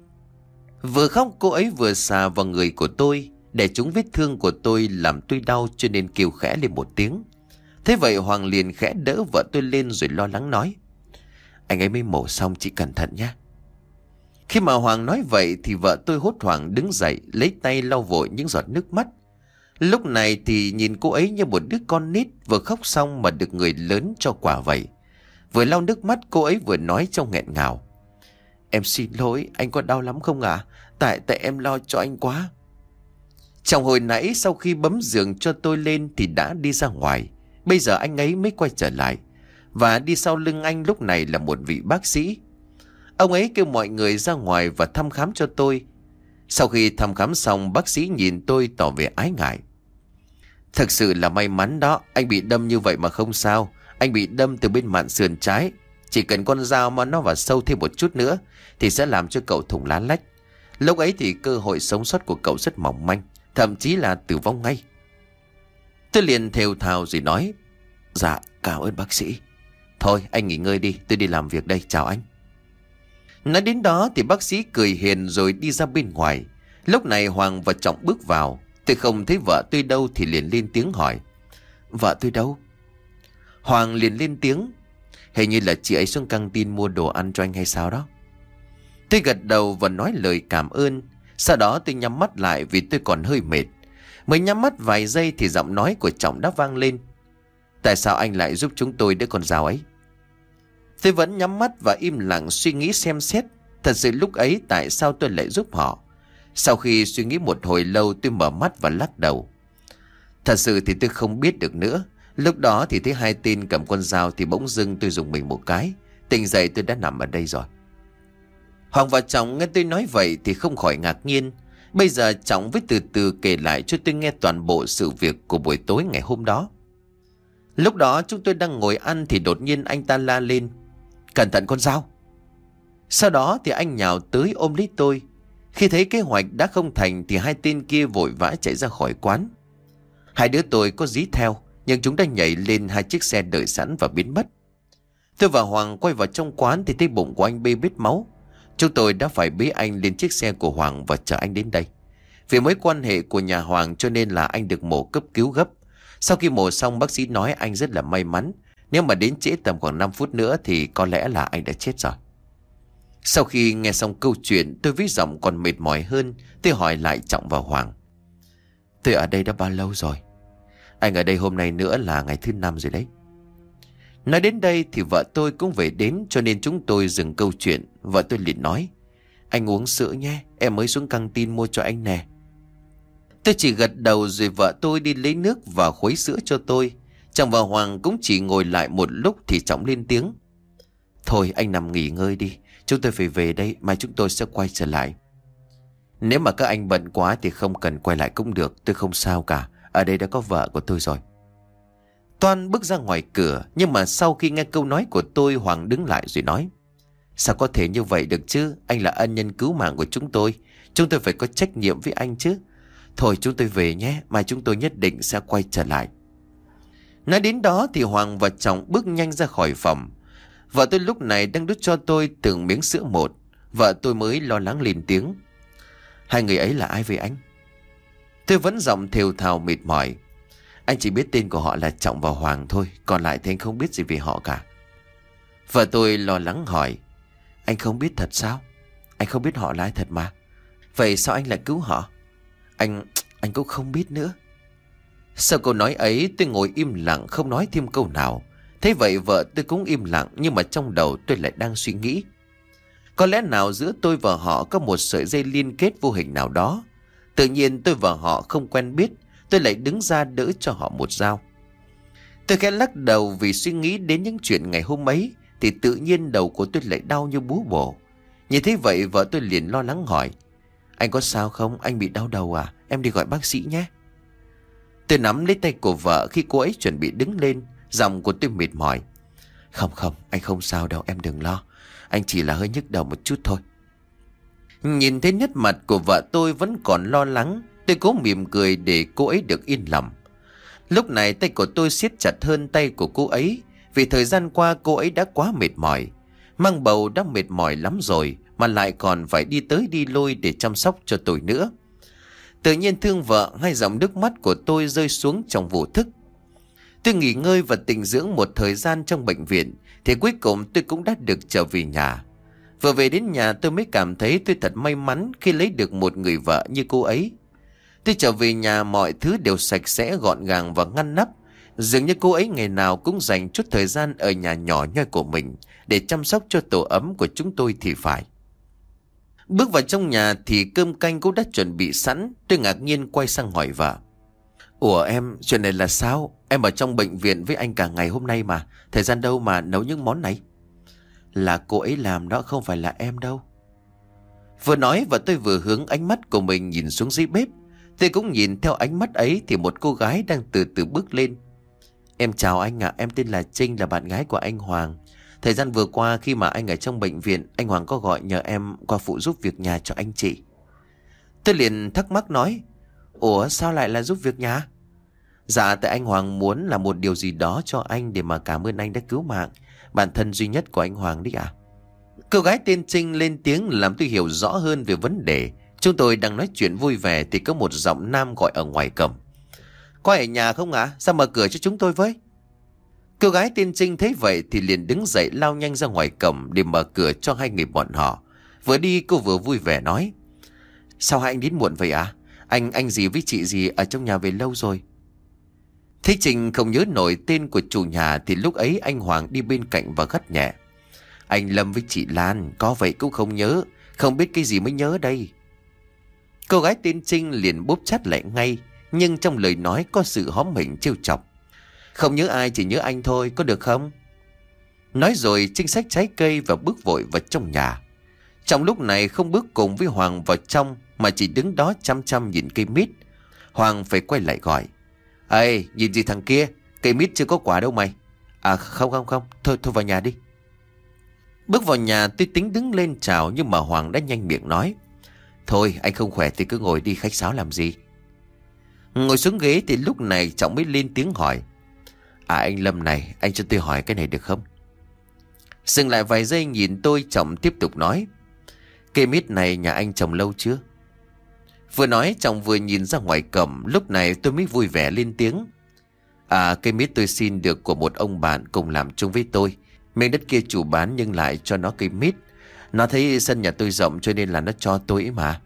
Vừa khóc cô ấy vừa xà vào người của tôi. Để trúng vết thương của tôi làm tôi đau cho nên kêu khẽ lên một tiếng. Thế vậy Hoàng liền khẽ đỡ vợ tôi lên rồi lo lắng nói. Anh ấy mới mổ xong, chị cẩn thận nhé. Khi mà Hoàng nói vậy thì vợ tôi hốt hoảng đứng dậy lấy tay lau vội những giọt nước mắt. Lúc này thì nhìn cô ấy như một đứa con nít vừa khóc xong mà được người lớn cho quà vậy. Vừa lau nước mắt cô ấy vừa nói trong nghẹn ngào. Em xin lỗi, anh có đau lắm không ạ? À? Tại tại em lo cho anh quá. Trong hồi nãy sau khi bấm giường cho tôi lên thì đã đi ra ngoài. Bây giờ anh ấy mới quay trở lại. Và đi sau lưng anh lúc này là một vị bác sĩ. Ông ấy kêu mọi người ra ngoài và thăm khám cho tôi. Sau khi thăm khám xong, bác sĩ nhìn tôi tỏ vẻ ái ngại. Thực sự là may mắn đó, anh bị đâm như vậy mà không sao. Anh bị đâm từ bên mạn sườn trái. Chỉ cần con dao mà nó vào sâu thêm một chút nữa thì sẽ làm cho cậu thủng lá lách. Lúc ấy thì cơ hội sống sót của cậu rất mỏng manh, thậm chí là tử vong ngay. Tôi liền thều thào rồi nói: Dạ cảm ơn bác sĩ. Thôi anh nghỉ ngơi đi, tôi đi làm việc đây, chào anh. Nói đến đó thì bác sĩ cười hiền rồi đi ra bên ngoài. Lúc này Hoàng và Trọng bước vào. Tôi không thấy vợ tôi đâu thì liền lên tiếng hỏi: Vợ tôi đâu? Hoàng liền lên tiếng: Hình như là chị ấy xuống căng tin mua đồ ăn cho anh hay sao đó. Tôi gật đầu và nói lời cảm ơn. Sau đó tôi nhắm mắt lại vì tôi còn hơi mệt. Mới nhắm mắt vài giây thì giọng nói của Trọng đã vang lên: Tại sao anh lại giúp chúng tôi đứa con dao ấy? Tôi vẫn nhắm mắt và im lặng suy nghĩ xem xét. Thật sự lúc ấy tại sao tôi lại giúp họ? Sau khi suy nghĩ một hồi lâu, tôi mở mắt và lắc đầu. Thật sự thì tôi không biết được nữa. Lúc đó thì thấy hai tên cầm con dao thì bỗng dưng tôi dùng mình một cái. Tỉnh dậy tôi đã nằm ở đây rồi. Hoàng và Trọng nghe tôi nói vậy thì không khỏi ngạc nhiên. Bây giờ Trọng với từ từ kể lại cho tôi nghe toàn bộ sự việc của buổi tối ngày hôm đó. Lúc đó chúng tôi đang ngồi ăn thì đột nhiên anh ta la lên: Cẩn thận con dao! Sau đó thì anh nhào tới ôm lấy tôi. Khi thấy kế hoạch đã không thành thì hai tên kia vội vã chạy ra khỏi quán. Hai đứa tôi có dí theo, nhưng chúng đã nhảy lên hai chiếc xe đợi sẵn và biến mất. Tôi và Hoàng quay vào trong quán thì thấy bụng của anh bê bết máu. Chúng tôi đã phải bế anh lên chiếc xe của Hoàng và chở anh đến đây. Vì mối quan hệ của nhà Hoàng cho nên là anh được mổ cấp cứu gấp. Sau khi mổ xong, bác sĩ nói anh rất là may mắn. Nếu mà đến trễ tầm khoảng năm phút nữa thì có lẽ là anh đã chết rồi. Sau khi nghe xong câu chuyện, tôi với giọng còn mệt mỏi hơn. Tôi hỏi lại Trọng và Hoàng: Tôi ở đây đã bao lâu rồi? Anh ở đây hôm nay nữa là ngày thứ năm rồi đấy. Nói đến đây thì vợ tôi cũng về đến, cho nên chúng tôi dừng câu chuyện. Vợ tôi liền nói: Anh uống sữa nhé, em mới xuống căng tin mua cho anh nè. Tôi chỉ gật đầu rồi vợ tôi đi lấy nước và khuấy sữa cho tôi. Trọng và Hoàng cũng chỉ ngồi lại một lúc thì Trọng lên tiếng: Thôi anh nằm nghỉ ngơi đi, chúng tôi phải về đây, mai chúng tôi sẽ quay trở lại. Nếu mà các anh bận quá thì không cần quay lại cũng được, tôi không sao cả, ở đây đã có vợ của tôi rồi. Toan bước ra ngoài cửa, nhưng mà sau khi nghe câu nói của tôi, Hoàng đứng lại rồi nói: Sao có thể như vậy được chứ? Anh là ân nhân cứu mạng của chúng tôi, chúng tôi phải có trách nhiệm với anh chứ. Thôi chúng tôi về nhé, mai chúng tôi nhất định sẽ quay trở lại. Nói đến đó thì Hoàng và Trọng bước nhanh ra khỏi phòng. Vợ tôi lúc này đang đút cho tôi từng miếng sữa một. Vợ tôi mới lo lắng lên tiếng: Hai người ấy là ai vậy anh? Tôi vẫn giọng thều thào mệt mỏi: Anh chỉ biết tên của họ là Trọng và Hoàng thôi, còn lại thì anh không biết gì về họ cả. Vợ tôi lo lắng hỏi: Anh không biết thật sao? Anh không biết họ là ai thật mà. Vậy sao anh lại cứu họ? Anh... anh cũng không biết nữa. Sau câu nói ấy tôi ngồi im lặng không nói thêm câu nào. Thế vậy vợ tôi cũng im lặng, nhưng mà trong đầu tôi lại đang suy nghĩ. Có lẽ nào giữa tôi và họ có một sợi dây liên kết vô hình nào đó. Tự nhiên tôi và họ không quen biết, tôi lại đứng ra đỡ cho họ một dao. Tôi khẽ lắc đầu vì suy nghĩ đến những chuyện ngày hôm ấy thì tự nhiên đầu của tôi lại đau như búa bổ. Nhìn thấy vậy vợ tôi liền lo lắng hỏi: Anh có sao không? Anh bị đau đầu à? Em đi gọi bác sĩ nhé. Tôi nắm lấy tay của vợ khi cô ấy chuẩn bị đứng lên. Giọng của tôi mệt mỏi: Không không, anh không sao đâu, em đừng lo. Anh chỉ là hơi nhức đầu một chút thôi. Nhìn thấy nét mặt của vợ tôi vẫn còn lo lắng, tôi cố mỉm cười để cô ấy được yên lòng. Lúc này tay của tôi siết chặt hơn tay của cô ấy, vì thời gian qua cô ấy đã quá mệt mỏi. Mang bầu đã mệt mỏi lắm rồi, mà lại còn phải đi tới đi lui để chăm sóc cho tôi nữa. Tự nhiên thương vợ, hai dòng nước mắt của tôi rơi xuống trong vô thức. Tôi nghỉ ngơi và tĩnh dưỡng một thời gian trong bệnh viện, thì cuối cùng tôi cũng đã được trở về nhà. Vừa về đến nhà tôi mới cảm thấy tôi thật may mắn khi lấy được một người vợ như cô ấy. Tôi trở về nhà mọi thứ đều sạch sẽ, gọn gàng và ngăn nắp. Dường như cô ấy ngày nào cũng dành chút thời gian ở nhà nhỏ nhoi của mình để chăm sóc cho tổ ấm của chúng tôi thì phải. Bước vào trong nhà thì cơm canh cũng đã chuẩn bị sẵn. Tôi ngạc nhiên quay sang hỏi vợ: Ủa em, chuyện này là sao? Em ở trong bệnh viện với anh cả ngày hôm nay mà, thời gian đâu mà nấu những món này? Là cô ấy làm đó, không phải là em đâu. Vừa nói và tôi vừa hướng ánh mắt của mình nhìn xuống dưới bếp. Tôi cũng nhìn theo ánh mắt ấy thì một cô gái đang từ từ bước lên. Em chào anh ạ, em tên là Trinh, là bạn gái của anh Hoàng. Thời gian vừa qua khi mà anh ở trong bệnh viện, anh Hoàng có gọi nhờ em qua phụ giúp việc nhà cho anh chị. Tôi liền thắc mắc nói, ủa sao lại là giúp việc nhà? Dạ tại anh Hoàng muốn làm một điều gì đó cho anh để mà cảm ơn anh đã cứu mạng bản thân duy nhất của anh Hoàng đấy ạ. Cô gái tên Trinh lên tiếng làm tôi hiểu rõ hơn về vấn đề. Chúng tôi đang nói chuyện vui vẻ thì có một giọng nam gọi ở ngoài cổng. Có ai ở nhà không ạ? À? Sao mở cửa cho chúng tôi với? Cô gái tên Trinh thấy vậy thì liền đứng dậy lao nhanh ra ngoài cổng để mở cửa cho hai người bọn họ. Vừa đi cô vừa vui vẻ nói, sao hai anh đến muộn vậy ạ? À? Anh anh gì với chị gì ở trong nhà về lâu rồi. Thế Trinh không nhớ nổi tên của chủ nhà thì lúc ấy anh Hoàng đi bên cạnh và gắt nhẹ, anh Lâm với chị Lan có vậy cũng không nhớ, không biết cái gì mới nhớ đây. Cô gái tên Trinh liền bóp chát lại ngay, nhưng trong lời nói có sự hóm hỉnh trêu chọc. Không nhớ ai, chỉ nhớ anh thôi, có được không? Nói rồi Trinh xách trái cây và bước vội vào trong nhà. Trong lúc này không bước cùng với Hoàng vào trong mà chỉ đứng đó chăm chăm nhìn cây mít. Hoàng phải quay lại gọi, ê nhìn gì thằng kia, cây mít chưa có quả đâu mày. À không không không, thôi thôi vào nhà đi. Bước vào nhà tôi tính đứng lên chào, nhưng mà Hoàng đã nhanh miệng nói, thôi anh không khỏe thì cứ ngồi đi, khách sáo làm gì. Ngồi xuống ghế thì lúc này Trọng mới lên tiếng hỏi, à anh Lâm này, anh cho tôi hỏi cái này được không? Dừng lại vài giây nhìn tôi, Trọng tiếp tục nói, cây mít này nhà anh trồng lâu chưa? Vừa nói Trọng vừa nhìn ra ngoài cổng. Lúc này tôi mới vui vẻ lên tiếng, à cây mít tôi xin được của một ông bạn cùng làm chung với tôi. Miếng đất kia chủ bán nhưng lại cho nó cây mít. Nó thấy sân nhà tôi rộng cho nên là nó cho tôi ấy mà.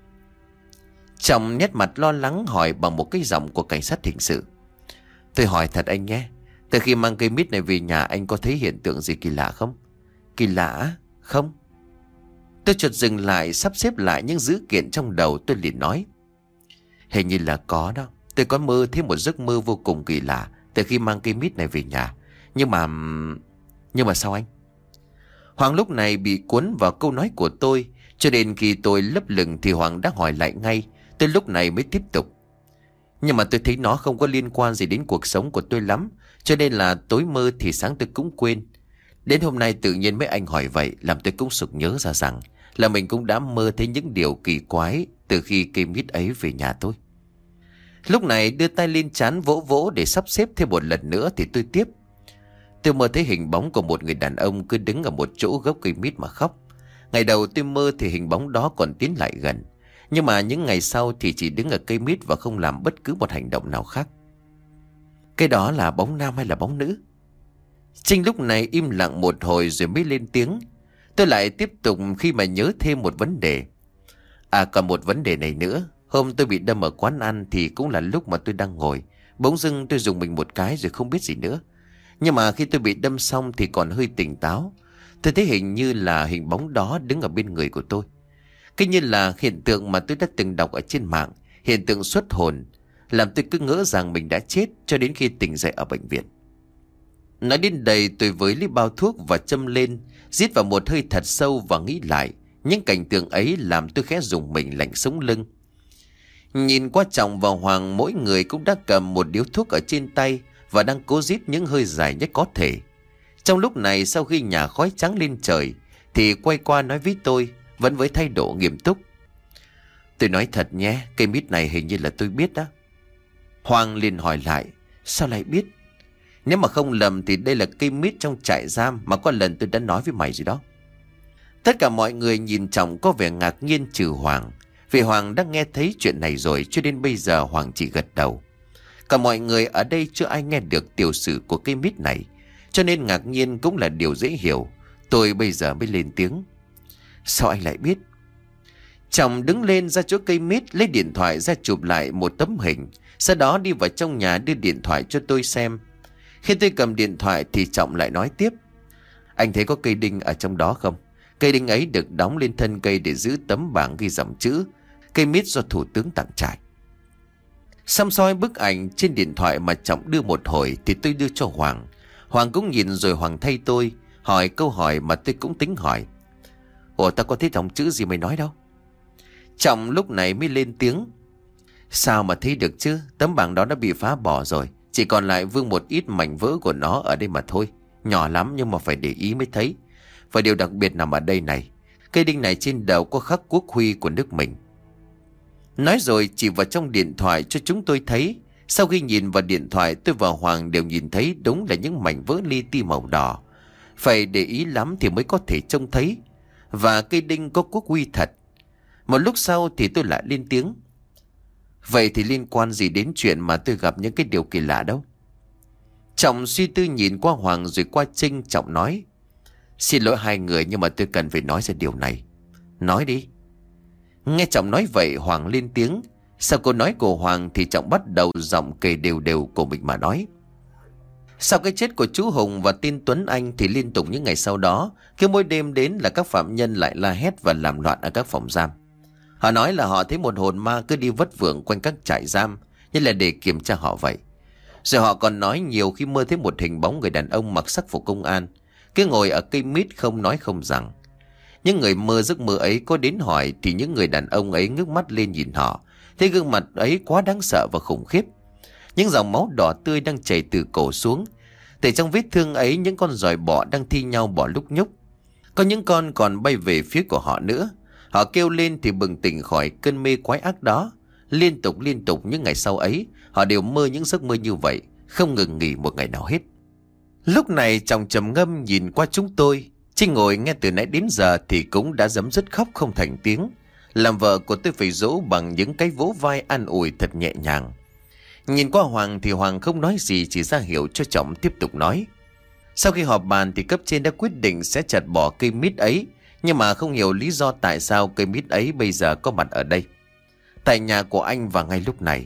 Trọng nét mặt lo lắng hỏi bằng một cái giọng của cảnh sát hình sự, tôi hỏi thật anh nhé, từ khi mang cây mít này về nhà anh có thấy hiện tượng gì kỳ lạ không? Kỳ lạ? Không. Tôi chợt dừng lại sắp xếp lại những dữ kiện trong đầu. Tôi liền nói, hình như là có đó. Tôi có mơ thấy một giấc mơ vô cùng kỳ lạ từ khi mang cây mít này về nhà. Nhưng mà... Nhưng mà sao anh? Hoàng lúc này bị cuốn vào câu nói của tôi, cho nên khi tôi lấp lửng thì Hoàng đã hỏi lại ngay. Tôi lúc này mới tiếp tục, nhưng mà tôi thấy nó không có liên quan gì đến cuộc sống của tôi lắm, cho nên là tối mơ thì sáng tôi cũng quên. Đến hôm nay tự nhiên mấy anh hỏi vậy, làm tôi cũng sực nhớ ra rằng là mình cũng đã mơ thấy những điều kỳ quái từ khi cây mít ấy về nhà tôi. Lúc này đưa tay lên trán vỗ vỗ để sắp xếp thêm một lần nữa thì tôi tiếp. Tôi mơ thấy hình bóng của một người đàn ông cứ đứng ở một chỗ gốc cây mít mà khóc. Ngày đầu tôi mơ thì hình bóng đó còn tiến lại gần, nhưng mà những ngày sau thì chỉ đứng ở cây mít và không làm bất cứ một hành động nào khác. Cái đó là bóng nam hay là bóng nữ? Trinh lúc này im lặng một hồi rồi mới lên tiếng. Tôi lại tiếp tục khi mà nhớ thêm một vấn đề. À còn một vấn đề này nữa. Hôm tôi bị đâm ở quán ăn thì cũng là lúc mà tôi đang ngồi. Bỗng dưng tôi dùng mình một cái rồi không biết gì nữa. Nhưng mà khi tôi bị đâm xong thì còn hơi tỉnh táo. Tôi thấy hình như là hình bóng đó đứng ở bên người của tôi. Cái như là hiện tượng mà tôi đã từng đọc ở trên mạng, hiện tượng xuất hồn, làm tôi cứ ngỡ rằng mình đã chết cho đến khi tỉnh dậy ở bệnh viện. Nói đến đây tôi với lấy bao thuốc và châm lên, rít vào một hơi thật sâu và nghĩ lại. Những cảnh tượng ấy làm tôi khẽ rùng mình lạnh sống lưng. Nhìn qua Trọng và Hoàng, mỗi người cũng đã cầm một điếu thuốc ở trên tay và đang cố rít những hơi dài nhất có thể. Trong lúc này sau khi nhà khói trắng lên trời thì quay qua nói với tôi, vẫn với thái độ nghiêm túc, tôi nói thật nhé, cây mít này hình như là tôi biết đó. Hoàng liền hỏi lại, sao lại biết? Nếu mà không lầm thì đây là cây mít trong trại giam mà có lần tôi đã nói với mày gì đó. Tất cả mọi người nhìn Trọng có vẻ ngạc nhiên trừ Hoàng, vì Hoàng đã nghe thấy chuyện này rồi, cho đến bây giờ Hoàng chỉ gật đầu. Cả mọi người ở đây chưa ai nghe được tiểu sử của cây mít này, cho nên ngạc nhiên cũng là điều dễ hiểu. Tôi bây giờ mới lên tiếng, sao anh lại biết? Trọng đứng lên ra chỗ cây mít, lấy điện thoại ra chụp lại một tấm hình, sau đó đi vào trong nhà đưa điện thoại cho tôi xem. Khi tôi cầm điện thoại thì Trọng lại nói tiếp, anh thấy có cây đinh ở trong đó không? Cây đinh ấy được đóng lên thân cây để giữ tấm bảng ghi dòng chữ cây mít do thủ tướng tặng trại. Xăm soi bức ảnh trên điện thoại mà Trọng đưa một hồi thì tôi đưa cho Hoàng. Hoàng cũng nhìn rồi Hoàng thay tôi hỏi câu hỏi mà tôi cũng tính hỏi. Ủa tao có thấy dòng chữ gì mày nói đâu? Trọng lúc này mới lên tiếng. Sao mà thấy được chứ, tấm bảng đó đã bị phá bỏ rồi, chỉ còn lại vương một ít mảnh vỡ của nó ở đây mà thôi. Nhỏ lắm nhưng mà phải để ý mới thấy. Và điều đặc biệt nằm ở đây này, cây đinh này trên đầu có khắc quốc huy của nước mình. Nói rồi chỉ vào trong điện thoại cho chúng tôi thấy. Sau khi nhìn vào điện thoại, tôi và Hoàng đều nhìn thấy đúng là những mảnh vỡ li ti màu đỏ. Phải để ý lắm thì mới có thể trông thấy. Và cây đinh có quốc huy thật. Một lúc sau thì tôi lại lên tiếng. Vậy thì liên quan gì đến chuyện mà tôi gặp những cái điều kỳ lạ đâu? Trọng suy tư nhìn qua Hoàng rồi qua Trinh. Trọng nói. Xin lỗi hai người nhưng mà tôi cần phải nói ra điều này. Nói đi. Nghe Trọng nói vậy, Hoàng lên tiếng. Sau câu nói của Hoàng thì Trọng bắt đầu giọng kể đều đều của mình mà nói. Sau cái chết của chú Hùng và tên Tuấn Anh thì liên tục những ngày sau đó, cứ mỗi đêm đến là các phạm nhân lại la hét và làm loạn ở các phòng giam. Họ nói là họ thấy một hồn ma cứ đi vất vưởng quanh các trại giam, như là để kiểm tra họ vậy. Rồi họ còn nói nhiều khi mơ thấy một hình bóng người đàn ông mặc sắc phục công an, cứ ngồi ở cây mít không nói không rằng. Những người mơ giấc mơ ấy có đến hỏi thì những người đàn ông ấy ngước mắt lên nhìn họ, thấy gương mặt ấy quá đáng sợ và khủng khiếp. Những dòng máu đỏ tươi đang chảy từ cổ xuống. Từ trong vết thương ấy, những con giòi bọ đang thi nhau bò lúc nhúc. Có những con còn bay về phía của họ nữa. Họ kêu lên thì bừng tỉnh khỏi cơn mê quái ác đó. Liên tục liên tục những ngày sau ấy, họ đều mơ những giấc mơ như vậy, không ngừng nghỉ một ngày nào hết. Lúc này Trọng trầm ngâm nhìn qua chúng tôi. Trinh ngồi nghe từ nãy đến giờ thì cũng đã giấm dứt khóc không thành tiếng. Làm vợ của tôi phải dỗ bằng những cái vỗ vai an ủi thật nhẹ nhàng. Nhìn qua Hoàng thì Hoàng không nói gì, chỉ ra hiệu cho Trọng tiếp tục nói. Sau khi họp bàn thì cấp trên đã quyết định sẽ chặt bỏ cây mít ấy. Nhưng mà không hiểu lý do tại sao cây mít ấy bây giờ có mặt ở đây, tại nhà của anh và ngay lúc này.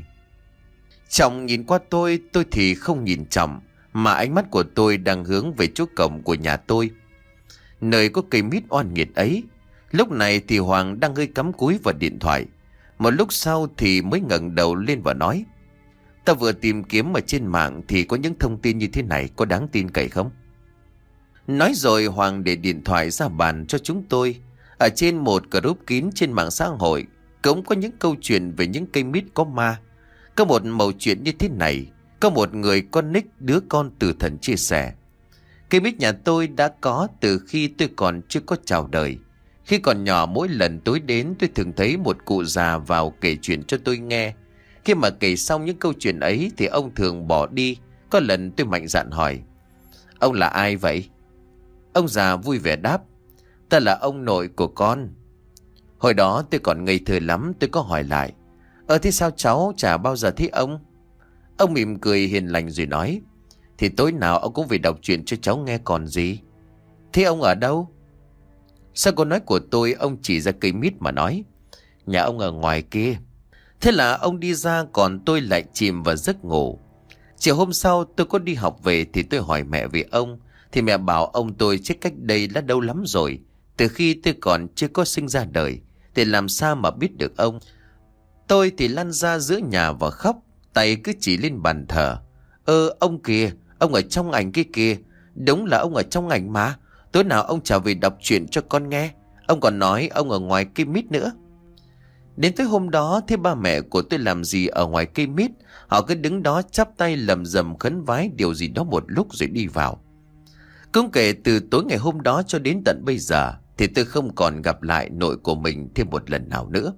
Trọng nhìn qua tôi, tôi thì không nhìn Trọng, mà ánh mắt của tôi đang hướng về chỗ cổng của nhà tôi, nơi có cây mít oan nghiệt ấy. Lúc này thì Hoàng đang hơi cắm cúi vào điện thoại. Một lúc sau thì mới ngẩng đầu lên và nói. Ta vừa tìm kiếm ở trên mạng thì có những thông tin như thế này, có đáng tin cậy không? Nói rồi Hoàng để điện thoại ra bàn cho chúng tôi. Ở trên một group kín trên mạng xã hội cũng có những câu chuyện về những cây mít có ma. Có một mẩu chuyện như thế này. Có một người con nick đứa con từ thần chia sẻ. Cây mít nhà tôi đã có từ khi tôi còn chưa có chào đời. Khi còn nhỏ, mỗi lần tối đến tôi thường thấy một cụ già vào kể chuyện cho tôi nghe. Khi mà kể xong những câu chuyện ấy thì ông thường bỏ đi. Có lần tôi mạnh dạn hỏi. Ông là ai vậy? Ông già vui vẻ đáp. Ta là ông nội của con. Hồi đó tôi còn ngây thơ lắm, tôi có hỏi lại. Ờ thế sao cháu chả bao giờ thấy ông? Ông mỉm cười hiền lành rồi nói. Thì tối nào ông cũng phải đọc chuyện cho cháu nghe còn gì. Thế ông ở đâu? Sau câu nói của tôi, ông chỉ ra cây mít mà nói. Nhà ông ở ngoài kia. Thế là ông đi ra, còn tôi lại chìm vào giấc ngủ. Chiều hôm sau tôi có đi học về thì tôi hỏi mẹ về ông. Thì mẹ bảo ông tôi chết cách đây đã lâu lắm rồi. Từ khi tôi còn chưa có sinh ra đời, thì làm sao mà biết được ông. Tôi thì lăn ra giữa nhà và khóc, tay cứ chỉ lên bàn thờ. Ơ ông kìa, ông ở trong ảnh kia kìa. Đúng là ông ở trong ảnh mà. Tối nào ông trở về đọc chuyện cho con nghe. Ông còn nói ông ở ngoài cây mít nữa. Đến tới hôm đó, thế ba mẹ của tôi làm gì ở ngoài cây mít. Họ cứ đứng đó chắp tay lầm rầm khấn vái điều gì đó một lúc rồi đi vào. Cũng kể từ tối ngày hôm đó cho đến tận bây giờ thì tôi không còn gặp lại nội của mình thêm một lần nào nữa.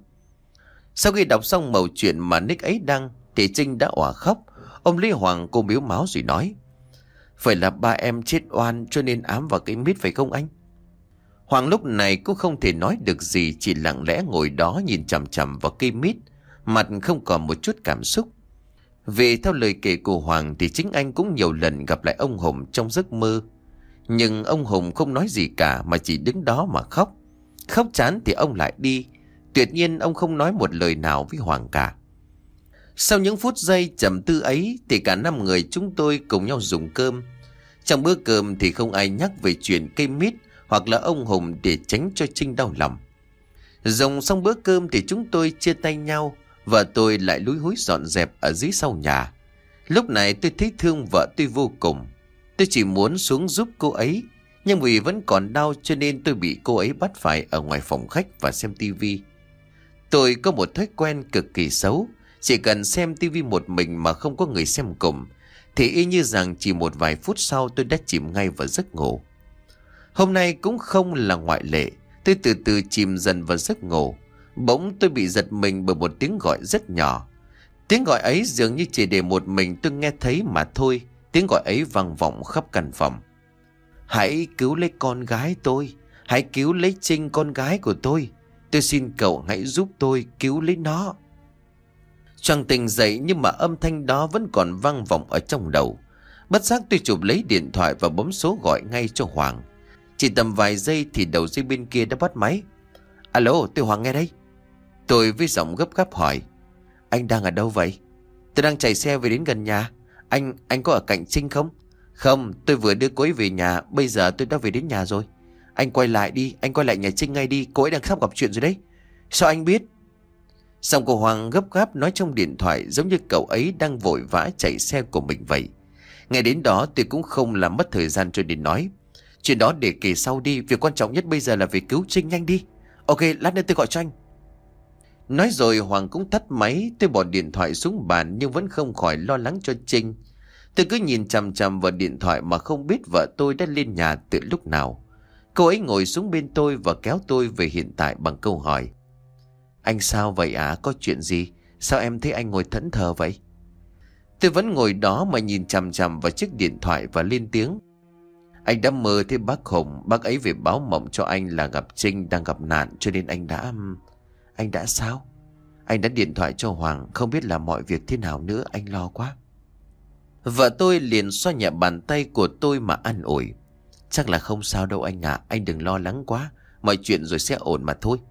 Sau khi đọc xong mẩu chuyện mà nick ấy đăng thì Trinh đã òa khóc. Ông Lý Hoàng cô miếu máu rồi nói. Phải là ba em chết oan cho nên ám vào cái mít phải không anh? Hoàng lúc này cũng không thể nói được gì, chỉ lặng lẽ ngồi đó nhìn chằm chằm vào cây mít, mặt không còn một chút cảm xúc. Vì theo lời kể của Hoàng thì chính anh cũng nhiều lần gặp lại ông Hùng trong giấc mơ. Nhưng ông Hùng không nói gì cả mà chỉ đứng đó mà khóc. Khóc chán thì ông lại đi. Tuyệt nhiên ông không nói một lời nào với Hoàng cả. Sau những phút giây trầm tư ấy thì cả năm người chúng tôi cùng nhau dùng cơm. Trong bữa cơm thì không ai nhắc về chuyện cây mít hoặc là ông Hùng để tránh cho Trinh đau lòng. Dùng xong bữa cơm thì chúng tôi chia tay nhau. Vợ tôi lại lúi húi dọn dẹp ở dưới sau nhà. Lúc này tôi thấy thương vợ tôi vô cùng. Tôi chỉ muốn xuống giúp cô ấy, nhưng vì vẫn còn đau cho nên tôi bị cô ấy bắt phải ở ngoài phòng khách và xem tivi. Tôi có một thói quen cực kỳ xấu. Chỉ cần xem tivi một mình mà không có người xem cùng thì y như rằng chỉ một vài phút sau tôi đã chìm ngay vào giấc ngủ. Hôm nay cũng không là ngoại lệ. Tôi từ từ chìm dần vào giấc ngủ. Bỗng tôi bị giật mình bởi một tiếng gọi rất nhỏ. Tiếng gọi ấy dường như chỉ để một mình tôi nghe thấy mà thôi. Tiếng gọi ấy vang vọng khắp căn phòng. Hãy cứu lấy con gái tôi. Hãy cứu lấy Trinh, con gái của tôi. Tôi xin cậu hãy giúp tôi cứu lấy nó. Choàng tỉnh dậy nhưng mà âm thanh đó vẫn còn vang vọng ở trong đầu. Bất giác tôi chụp lấy điện thoại và bấm số gọi ngay cho Hoàng. Chỉ tầm vài giây thì đầu dây bên kia đã bắt máy. Alo, tôi Hoàng nghe đây. Tôi với giọng gấp gáp hỏi. Anh đang ở đâu vậy? Tôi đang chạy xe về đến gần nhà. Anh, anh có ở cạnh Trinh không? Không, tôi vừa đưa cô ấy về nhà. Bây giờ tôi đã về đến nhà rồi. Anh quay lại đi, anh quay lại nhà Trinh ngay đi. Cô ấy đang sắp gặp chuyện rồi đấy. Sao anh biết? Giọng của Hoàng gấp gáp nói trong điện thoại, giống như cậu ấy đang vội vã chạy xe của mình vậy. Ngay đến đó tôi cũng không làm mất thời gian cho đến nói. Chuyện đó để kể sau đi. Việc quan trọng nhất bây giờ là việc cứu Trinh, nhanh đi. Ok, lát nữa tôi gọi cho anh. Nói rồi Hoàng cũng tắt máy. Tôi bỏ điện thoại xuống bàn nhưng vẫn không khỏi lo lắng cho Trinh. Tôi cứ nhìn chằm chằm vào điện thoại mà không biết vợ tôi đã lên nhà từ lúc nào. Cô ấy ngồi xuống bên tôi và kéo tôi về hiện tại bằng câu hỏi. Anh sao vậy ạ? À? Có chuyện gì? Sao em thấy anh ngồi thẫn thờ vậy? Tôi vẫn ngồi đó mà nhìn chằm chằm vào chiếc điện thoại và lên tiếng. Anh đã mơ thấy bác Hùng. Bác ấy về báo mộng cho anh là gặp Trinh đang gặp nạn, cho nên anh đã... Anh đã sao? Anh đã điện thoại cho Hoàng. Không biết là mọi việc thế nào nữa. Anh lo quá. Vợ tôi liền xoa nhẹ bàn tay của tôi mà an ủi. Chắc là không sao đâu anh ạ. À. Anh đừng lo lắng quá. Mọi chuyện rồi sẽ ổn mà thôi.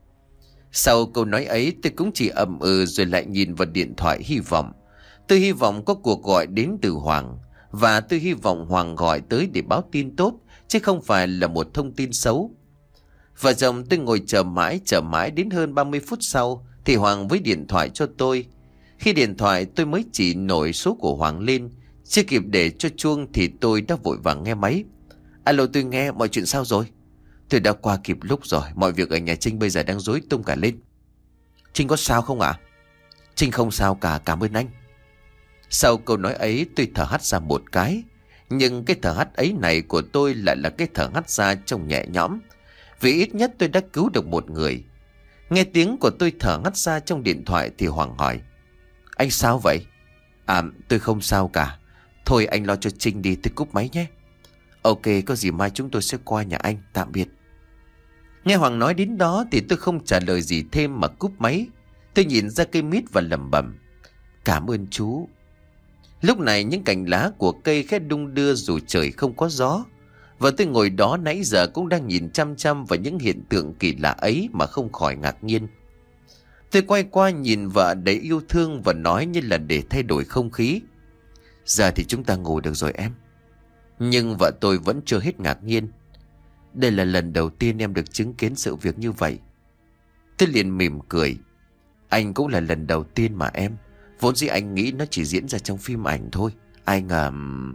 Sau câu nói ấy tôi cũng chỉ ậm ừ rồi lại nhìn vào điện thoại hy vọng. Tôi hy vọng có cuộc gọi đến từ Hoàng. Và tôi hy vọng Hoàng gọi tới để báo tin tốt, chứ không phải là một thông tin xấu. Vợ chồng tôi ngồi chờ mãi chờ mãi đến hơn ba mươi phút sau thì Hoàng với điện thoại cho tôi. Khi điện thoại tôi mới chỉ nổi số của Hoàng lên. Chưa kịp để cho chuông thì tôi đã vội vàng nghe máy. Alo, tôi nghe, mọi chuyện sao rồi? Tôi đã qua kịp lúc rồi. Mọi việc ở nhà Trinh bây giờ đang rối tung cả lên. Trinh có sao không ạ? À? Trinh không sao cả, cảm ơn anh. Sau câu nói ấy tôi thở hắt ra một cái. Nhưng cái thở hắt ấy này của tôi lại là cái thở hắt ra trong nhẹ nhõm. Vì ít nhất tôi đã cứu được một người. Nghe tiếng của tôi thở hắt ra trong điện thoại thì Hoàng hỏi. Anh sao vậy? À, tôi không sao cả. Thôi anh lo cho Trinh đi, tôi cúp máy nhé. Ok, có gì mai chúng tôi sẽ qua nhà anh, tạm biệt. Nghe Hoàng nói đến đó thì tôi không trả lời gì thêm mà cúp máy. Tôi nhìn ra cây mít và lẩm bẩm. Cảm ơn chú. Lúc này những cành lá của cây khẽ đung đưa dù trời không có gió. Và tôi ngồi đó nãy giờ cũng đang nhìn chăm chăm vào những hiện tượng kỳ lạ ấy mà không khỏi ngạc nhiên. Tôi quay qua nhìn vợ đầy yêu thương và nói như là để thay đổi không khí. Giờ thì chúng ta ngủ được rồi em. Nhưng vợ tôi vẫn chưa hết ngạc nhiên. Đây là lần đầu tiên em được chứng kiến sự việc như vậy. Tôi liền mỉm cười. Anh cũng là lần đầu tiên mà em. Vốn dĩ anh nghĩ nó chỉ diễn ra trong phim ảnh thôi. Ai ngờ...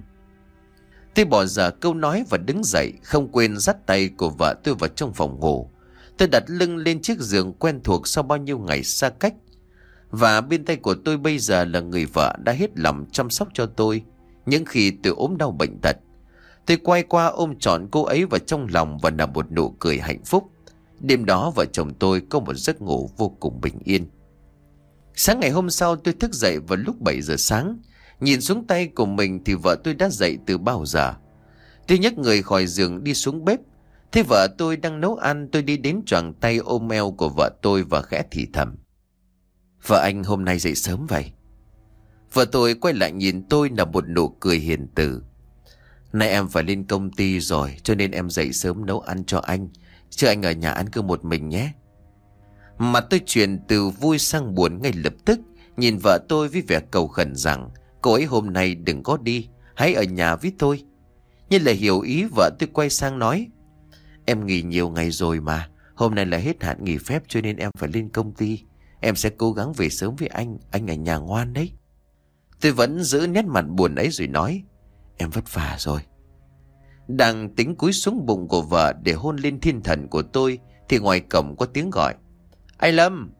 Tôi bỏ dở câu nói và đứng dậy, không quên dắt tay của vợ tôi vào trong phòng ngủ. Tôi đặt lưng lên chiếc giường quen thuộc sau bao nhiêu ngày xa cách. Và bên tay của tôi bây giờ là người vợ đã hết lòng chăm sóc cho tôi những khi tôi ốm đau bệnh tật. Tôi quay qua ôm trọn cô ấy vào trong lòng và nở một nụ cười hạnh phúc. Đêm đó vợ chồng tôi có một giấc ngủ vô cùng bình yên. Sáng ngày hôm sau tôi thức dậy vào lúc bảy giờ sáng. Nhìn xuống tay của mình thì vợ tôi đã dậy từ bao giờ. Tôi nhấc người khỏi giường đi xuống bếp. Thấy vợ tôi đang nấu ăn, tôi đi đến choàng tay ôm eo của vợ tôi và khẽ thì thầm. Vợ anh hôm nay dậy sớm vậy? Vợ tôi quay lại nhìn tôi là một nụ cười hiền từ. Nay em phải lên công ty rồi, cho nên em dậy sớm nấu ăn cho anh. Chứ anh ở nhà ăn cứ một mình nhé. Mặt tôi chuyển từ vui sang buồn ngay lập tức. Nhìn vợ tôi với vẻ cầu khẩn rằng cô ấy hôm nay đừng có đi, hãy ở nhà với tôi. Như là hiểu ý, vợ tôi quay sang nói. Em nghỉ nhiều ngày rồi mà. Hôm nay là hết hạn nghỉ phép cho nên em phải lên công ty. Em sẽ cố gắng về sớm với anh. Anh ở nhà ngoan đấy. Tôi vẫn giữ nét mặt buồn ấy rồi nói. Em vất vả rồi. Đang tính cúi xuống bụng của vợ để hôn lên thiên thần của tôi thì ngoài cổng có tiếng gọi. Anh Lâm,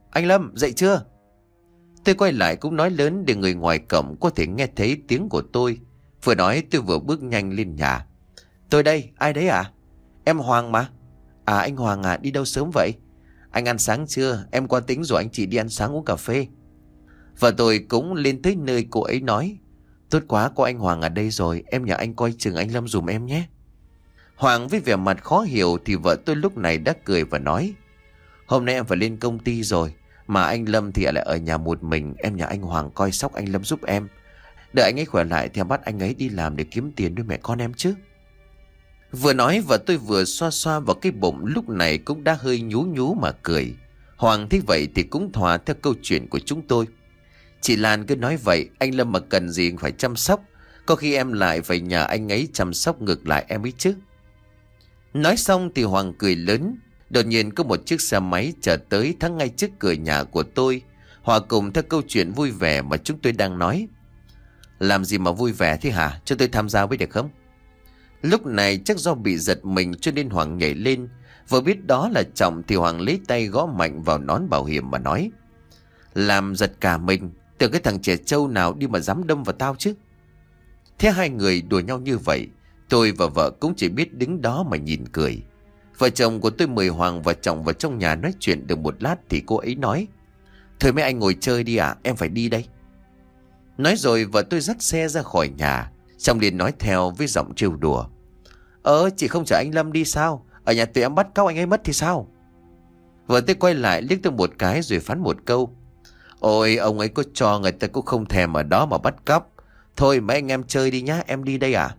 Anh Lâm dậy chưa? Tôi quay lại cũng nói lớn để người ngoài cổng có thể nghe thấy tiếng của tôi. Vừa nói tôi vừa bước nhanh lên nhà. Tôi đây, ai đấy à? Em Hoàng mà. À anh Hoàng à, đi đâu sớm vậy? Anh ăn sáng chưa? Em qua tính rồi anh chị đi ăn sáng uống cà phê. Và tôi cũng lên tới nơi cô ấy nói. Tốt quá, có anh Hoàng ở đây rồi, em nhờ anh coi chừng anh Lâm dùm em nhé. Hoàng với vẻ mặt khó hiểu thì vợ tôi lúc này đã cười và nói. Hôm nay em phải lên công ty rồi, mà anh Lâm thì lại ở nhà một mình, em nhờ anh Hoàng coi sóc anh Lâm giúp em. Đợi anh ấy khỏe lại thì em bắt anh ấy đi làm để kiếm tiền nuôi mẹ con em chứ. Vừa nói vợ tôi vừa xoa xoa vào cái bụng lúc này cũng đã hơi nhú nhú mà cười. Hoàng thấy vậy thì cũng thỏa theo câu chuyện của chúng tôi. Chị Lan cứ nói vậy, anh Lâm mà cần gì phải chăm sóc, có khi em lại phải nhờ anh ấy chăm sóc ngược lại em ấy chứ. Nói xong thì Hoàng cười lớn. Đột nhiên có một chiếc xe máy chở tới thắng ngay trước cửa nhà của tôi, hòa cùng theo câu chuyện vui vẻ mà chúng tôi đang nói. Làm gì mà vui vẻ thế hả? Cho tôi tham gia với được không? Lúc này chắc do bị giật mình cho nên Hoàng nhảy lên. Vừa biết đó là Trọng thì Hoàng lấy tay gõ mạnh vào nón bảo hiểm mà nói. Làm giật cả mình. Tưởng cái thằng trẻ trâu nào đi mà dám đâm vào tao chứ. Thế hai người đùa nhau như vậy, tôi và vợ cũng chỉ biết đứng đó mà nhìn cười. Vợ chồng của tôi mời Hoàng và Trọng vào trong nhà nói chuyện được một lát thì cô ấy nói. Thôi mấy anh ngồi chơi đi ạ, em phải đi đây. Nói rồi vợ tôi dắt xe ra khỏi nhà. Trọng liền nói theo với giọng trêu đùa. Ờ chị không chở anh Lâm đi sao? Ở nhà tụi em bắt cóc anh ấy mất thì sao? Vợ tôi quay lại liếc tôi một cái rồi phán một câu. Ôi ông ấy có cho người ta cũng không thèm ở đó mà bắt cóc. Thôi mấy anh em chơi đi nhá, em đi đây à?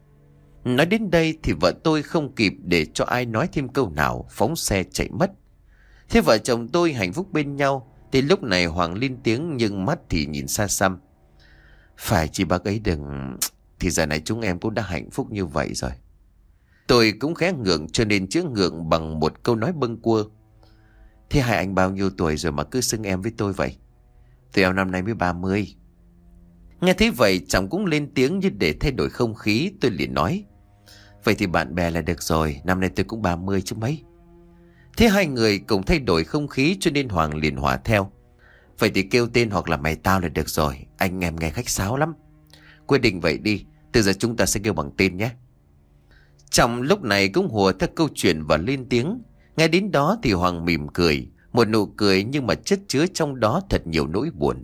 Nói đến đây thì vợ tôi không kịp để cho ai nói thêm câu nào, phóng xe chạy mất. Thế vợ chồng tôi hạnh phúc bên nhau. Thì lúc này Hoàng lên tiếng nhưng mắt thì nhìn xa xăm. Phải chị bác ấy đừng... Thì giờ này chúng em cũng đã hạnh phúc như vậy rồi. Tôi cũng khẽ ngượng cho nên chữa ngượng bằng một câu nói bâng quơ. Thế hai anh bao nhiêu tuổi rồi mà cứ xưng em với tôi vậy? Tụi em năm nay mới ba mươi. Nghe thấy vậy chồng cũng lên tiếng như để thay đổi không khí. Tôi liền nói. Vậy thì bạn bè là được rồi, năm nay tôi cũng ba mươi chứ mấy. Thế hai người cùng thay đổi không khí cho nên Hoàng liền hòa theo. Vậy thì kêu tên hoặc là mày tao là được rồi, anh em nghe khách sáo lắm. Quyết định vậy đi, từ giờ chúng ta sẽ kêu bằng tên nhé. Trọng lúc này cũng hùa theo câu chuyện và lên tiếng. Nghe đến đó thì Hoàng mỉm cười. Một nụ cười nhưng mà chất chứa trong đó thật nhiều nỗi buồn.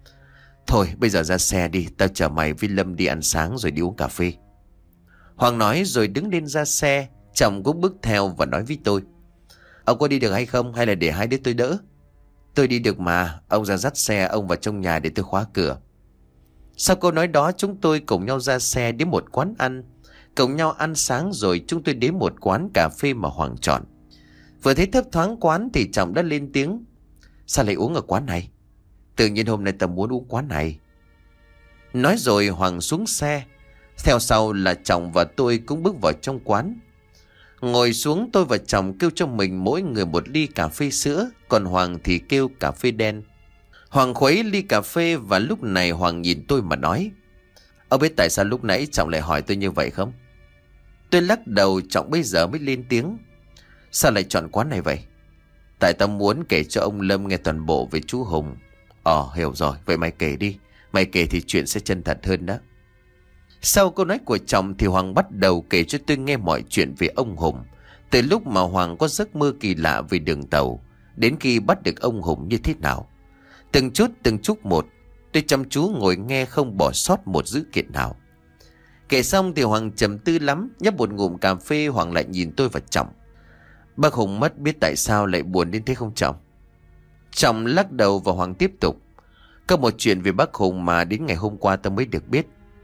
Thôi bây giờ ra xe đi, tao chở mày với Lâm đi ăn sáng rồi đi uống cà phê. Hoàng nói rồi đứng lên ra xe. Trọng cũng bước theo và nói với tôi. Ông có đi được hay không, hay là để hai đứa tôi đỡ? Tôi đi được mà, ông ra dắt xe ông vào trong nhà để tôi khóa cửa. Sau câu nói đó chúng tôi cùng nhau ra xe đến một quán ăn. Cùng nhau ăn sáng rồi chúng tôi đến một quán cà phê mà Hoàng chọn. Vừa thấy thấp thoáng quán thì Trọng đã lên tiếng. Sao lại uống ở quán này? Tự nhiên hôm nay tao muốn uống quán này. Nói rồi Hoàng xuống xe. Theo sau là Trọng và tôi cũng bước vào trong quán. Ngồi xuống tôi và Trọng kêu cho mình mỗi người một ly cà phê sữa. Còn Hoàng thì kêu cà phê đen. Hoàng khuấy ly cà phê và lúc này Hoàng nhìn tôi mà nói. Ông biết tại sao lúc nãy Trọng lại hỏi tôi như vậy không? Tôi lắc đầu. Trọng bây giờ mới lên tiếng. Sao lại chọn quán này vậy? Tại tao muốn kể cho ông Lâm nghe toàn bộ về chú Hùng. Ồ hiểu rồi, vậy mày kể đi. Mày kể thì chuyện sẽ chân thật hơn đó. Sau câu nói của Trọng thì Hoàng bắt đầu kể cho tôi nghe mọi chuyện về ông Hùng. Từ lúc mà Hoàng có giấc mơ kỳ lạ về đường tàu, đến khi bắt được ông Hùng như thế nào. Từng chút từng chút một, tôi chăm chú ngồi nghe không bỏ sót một dữ kiện nào. Kể xong thì Hoàng trầm tư lắm. Nhấp một ngụm cà phê Hoàng lại nhìn tôi và Trọng. Bác Hùng mất biết tại sao lại buồn đến thế không Trọng? Trọng lắc đầu và Hoàng tiếp tục. Có một chuyện về bác Hùng mà đến ngày hôm qua tôi mới được biết.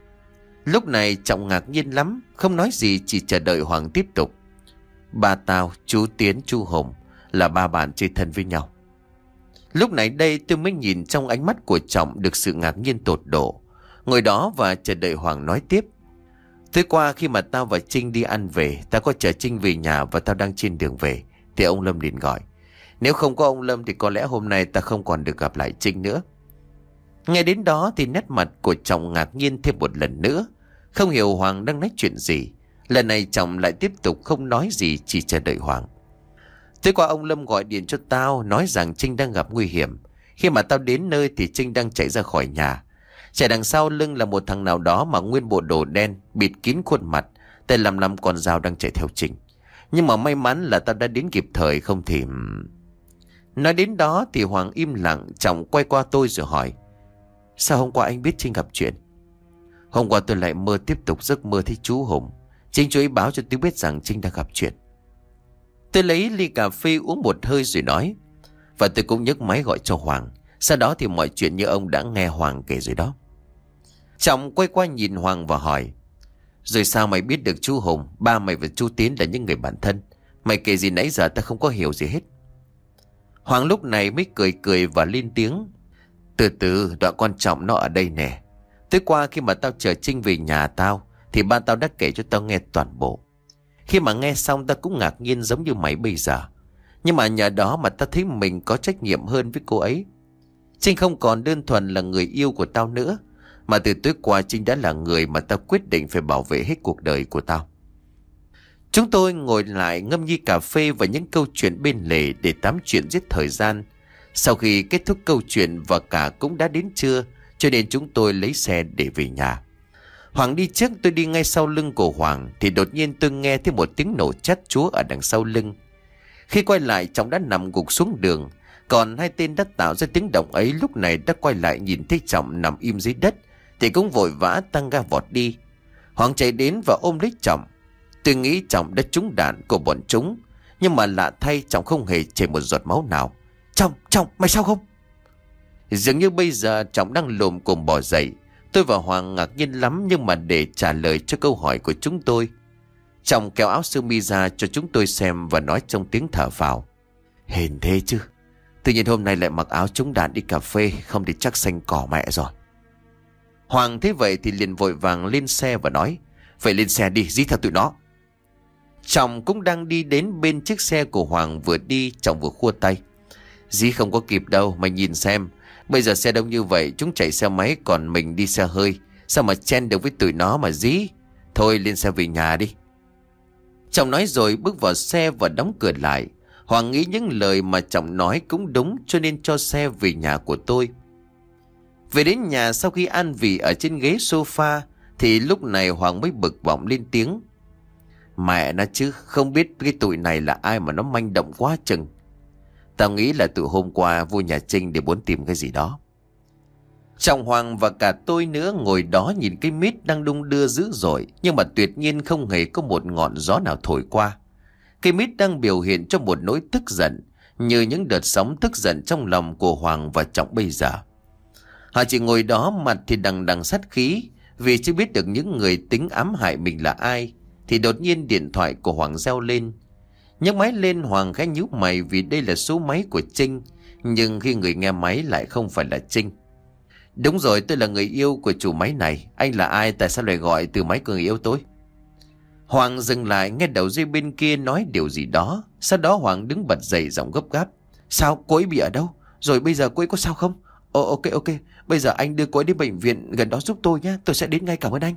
Lúc này Trọng ngạc nhiên lắm, không nói gì chỉ chờ đợi Hoàng tiếp tục. Ba tao, chú Tiến, chú Hùng là ba bạn chơi thân với nhau. Lúc này đây tôi mới nhìn trong ánh mắt của Trọng được sự ngạc nhiên tột độ. Ngồi đó và chờ đợi Hoàng nói tiếp. Tối qua khi mà tao và Trinh đi ăn về, tao có chở Trinh về nhà và tao đang trên đường về thì ông Lâm liền gọi. Nếu không có ông Lâm thì có lẽ hôm nay ta không còn được gặp lại Trinh nữa. Nghe đến đó thì nét mặt của Trọng ngạc nhiên thêm một lần nữa. Không hiểu Hoàng đang nói chuyện gì. Lần này Trọng lại tiếp tục không nói gì, chỉ chờ đợi Hoàng. Tối qua ông Lâm gọi điện cho tao, nói rằng Trinh đang gặp nguy hiểm. Khi mà tao đến nơi thì Trinh đang chạy ra khỏi nhà. Chạy đằng sau lưng là một thằng nào đó mà nguyên bộ đồ đen, bịt kín khuôn mặt, tay lăm lăm con dao đang chạy theo Trinh. Nhưng mà may mắn là tao đã đến kịp thời, không thì... Nói đến đó thì Hoàng im lặng, Trọng quay qua tôi rồi hỏi: sao hôm qua anh biết Trinh gặp chuyện? Hôm qua tôi lại mơ tiếp tục giấc mơ thấy chú Hùng. Chính chú ấy báo cho tôi biết rằng Trinh đang gặp chuyện. Tôi lấy ly cà phê uống một hơi rồi nói: và tôi cũng nhấc máy gọi cho Hoàng. Sau đó thì mọi chuyện như ông đã nghe Hoàng kể rồi đó. Trọng quay qua nhìn Hoàng và hỏi: rồi sao mày biết được chú Hùng, ba mày và chú Tiến là những người bạn thân? Mày kể gì nãy giờ ta không có hiểu gì hết. Hoàng lúc này mới cười cười và lên tiếng: từ từ, đoạn quan trọng nó ở đây nè. Tối qua khi mà tao chờ Trinh về nhà tao thì ba tao đã kể cho tao nghe toàn bộ. Khi mà nghe xong tao cũng ngạc nhiên giống như mày bây giờ. Nhưng mà nhờ đó mà tao thấy mình có trách nhiệm hơn với cô ấy. Trinh không còn đơn thuần là người yêu của tao nữa, mà từ tối qua Trinh đã là người mà tao quyết định phải bảo vệ hết cuộc đời của tao. Chúng tôi ngồi lại ngâm nhi cà phê và những câu chuyện bên lề để tám chuyện giết thời gian. Sau khi kết thúc câu chuyện và cả cũng đã đến trưa, cho nên chúng tôi lấy xe để về nhà. Hoàng đi trước, tôi đi ngay sau lưng của Hoàng thì đột nhiên tôi nghe thấy một tiếng nổ chát chúa ở đằng sau lưng. Khi quay lại, Trọng đã nằm gục xuống đường, còn hai tên đã tạo ra tiếng động ấy lúc này đã quay lại nhìn thấy Trọng nằm im dưới đất thì cũng vội vã tăng ga vọt đi. Hoàng chạy đến và ôm lấy Trọng. Tôi nghĩ Trọng đã trúng đạn của bọn chúng, nhưng mà lạ thay Trọng không hề chảy một giọt máu nào. Trọng, Trọng, mày sao không? Dường như bây giờ Trọng đang lồm cồm bò dậy. Tôi và Hoàng ngạc nhiên lắm, nhưng mà để trả lời cho câu hỏi của chúng tôi, Trọng kéo áo sơ mi ra cho chúng tôi xem và nói trong tiếng thở phào: hên thế chứ, tự nhiên hôm nay lại mặc áo trúng đạn đi cà phê, không thì chắc xanh cỏ mẹ rồi. Hoàng thấy vậy thì liền vội vàng lên xe và nói: vậy lên xe đi, dí theo tụi nó. Trọng cũng đang đi đến bên chiếc xe của Hoàng, vừa đi Trọng vừa khua tay: dí không có kịp đâu, mày nhìn xem, bây giờ xe đông như vậy, chúng chạy xe máy còn mình đi xe hơi, sao mà chen được với tụi nó mà dí. Thôi lên xe về nhà đi. Trọng nói rồi bước vào xe và đóng cửa lại. Hoàng nghĩ những lời mà Trọng nói cũng đúng, cho nên cho xe về nhà của tôi. Về đến nhà, sau khi an vị ở trên ghế sofa thì lúc này Hoàng mới bực bọng lên tiếng: mẹ nó chứ, không biết cái tụi này là ai mà nó manh động quá chừng. Tao nghĩ là tụi hôm qua vô nhà Trinh để muốn tìm cái gì đó. Trọng, Hoàng và cả tôi nữa ngồi đó nhìn cái mít đang đung đưa dữ dội, nhưng mà tuyệt nhiên không hề có một ngọn gió nào thổi qua. Cây mít đang biểu hiện cho một nỗi tức giận, như những đợt sóng tức giận trong lòng của Hoàng và Trọng bây giờ. Họ chỉ ngồi đó mặt thì đằng đằng sát khí, vì chưa biết được những người tính ám hại mình là ai. Thì đột nhiên điện thoại của Hoàng reo lên. Nhấc máy lên, Hoàng khẽ nhíu mày vì đây là số máy của Trinh, nhưng khi người nghe máy lại không phải là Trinh. Đúng rồi, tôi là người yêu của chủ máy này. Anh là ai, tại sao lại gọi từ máy của người yêu tôi? Hoàng dừng lại, nghe đầu dây bên kia nói điều gì đó. Sau đó Hoàng đứng bật dậy, giọng gấp gáp: sao, cô ấy bị ở đâu? Rồi bây giờ cô ấy có sao không? Ồ, ok ok, bây giờ anh đưa cô ấy đến bệnh viện gần đó giúp tôi nhé, tôi sẽ đến ngay, cảm ơn anh.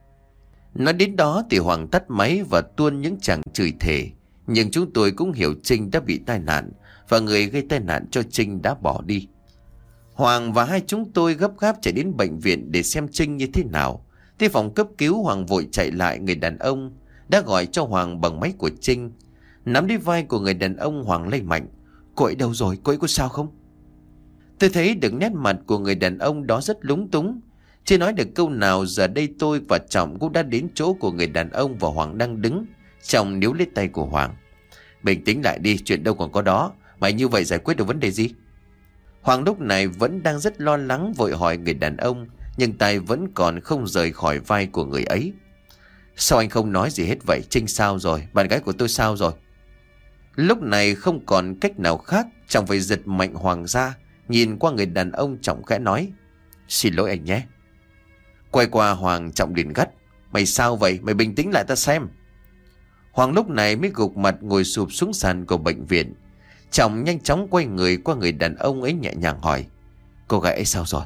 Nói đến đó thì Hoàng tắt máy và tuôn những tràng chửi thề. Nhưng chúng tôi cũng hiểu Trinh đã bị tai nạn, và người gây tai nạn cho Trinh đã bỏ đi. Hoàng và hai chúng tôi gấp gáp chạy đến bệnh viện để xem Trinh như thế nào. Tới phòng cấp cứu, Hoàng vội chạy lại người đàn ông đã gọi cho Hoàng bằng máy của Trinh. Nắm lấy vai của người đàn ông, Hoàng lay mạnh: cô ấy đâu rồi, cô ấy có sao không? Tôi thấy được nét mặt của người đàn ông đó rất lúng túng. Chưa nói được câu nào, giờ đây tôi và Trọng cũng đã đến chỗ của người đàn ông và Hoàng đang đứng. Trọng níu lấy tay của Hoàng: bình tĩnh lại đi, chuyện đâu còn có đó. Mày như vậy giải quyết được vấn đề gì? Hoàng lúc này vẫn đang rất lo lắng, vội hỏi người đàn ông, nhưng tay vẫn còn không rời khỏi vai của người ấy. Sao anh không nói gì hết vậy? Trinh sao rồi? Bạn gái của tôi sao rồi? Lúc này không còn cách nào khác, Trọng phải giật mạnh Hoàng ra, nhìn qua người đàn ông. Trọng khẽ nói: xin lỗi anh nhé. Quay qua Hoàng, Trọng liền gắt: mày sao vậy? Mày bình tĩnh lại ta xem. Hoàng lúc này mới gục mặt ngồi sụp xuống sàn của bệnh viện. Trọng nhanh chóng quay người qua người đàn ông ấy, nhẹ nhàng hỏi: cô gái ấy sao rồi?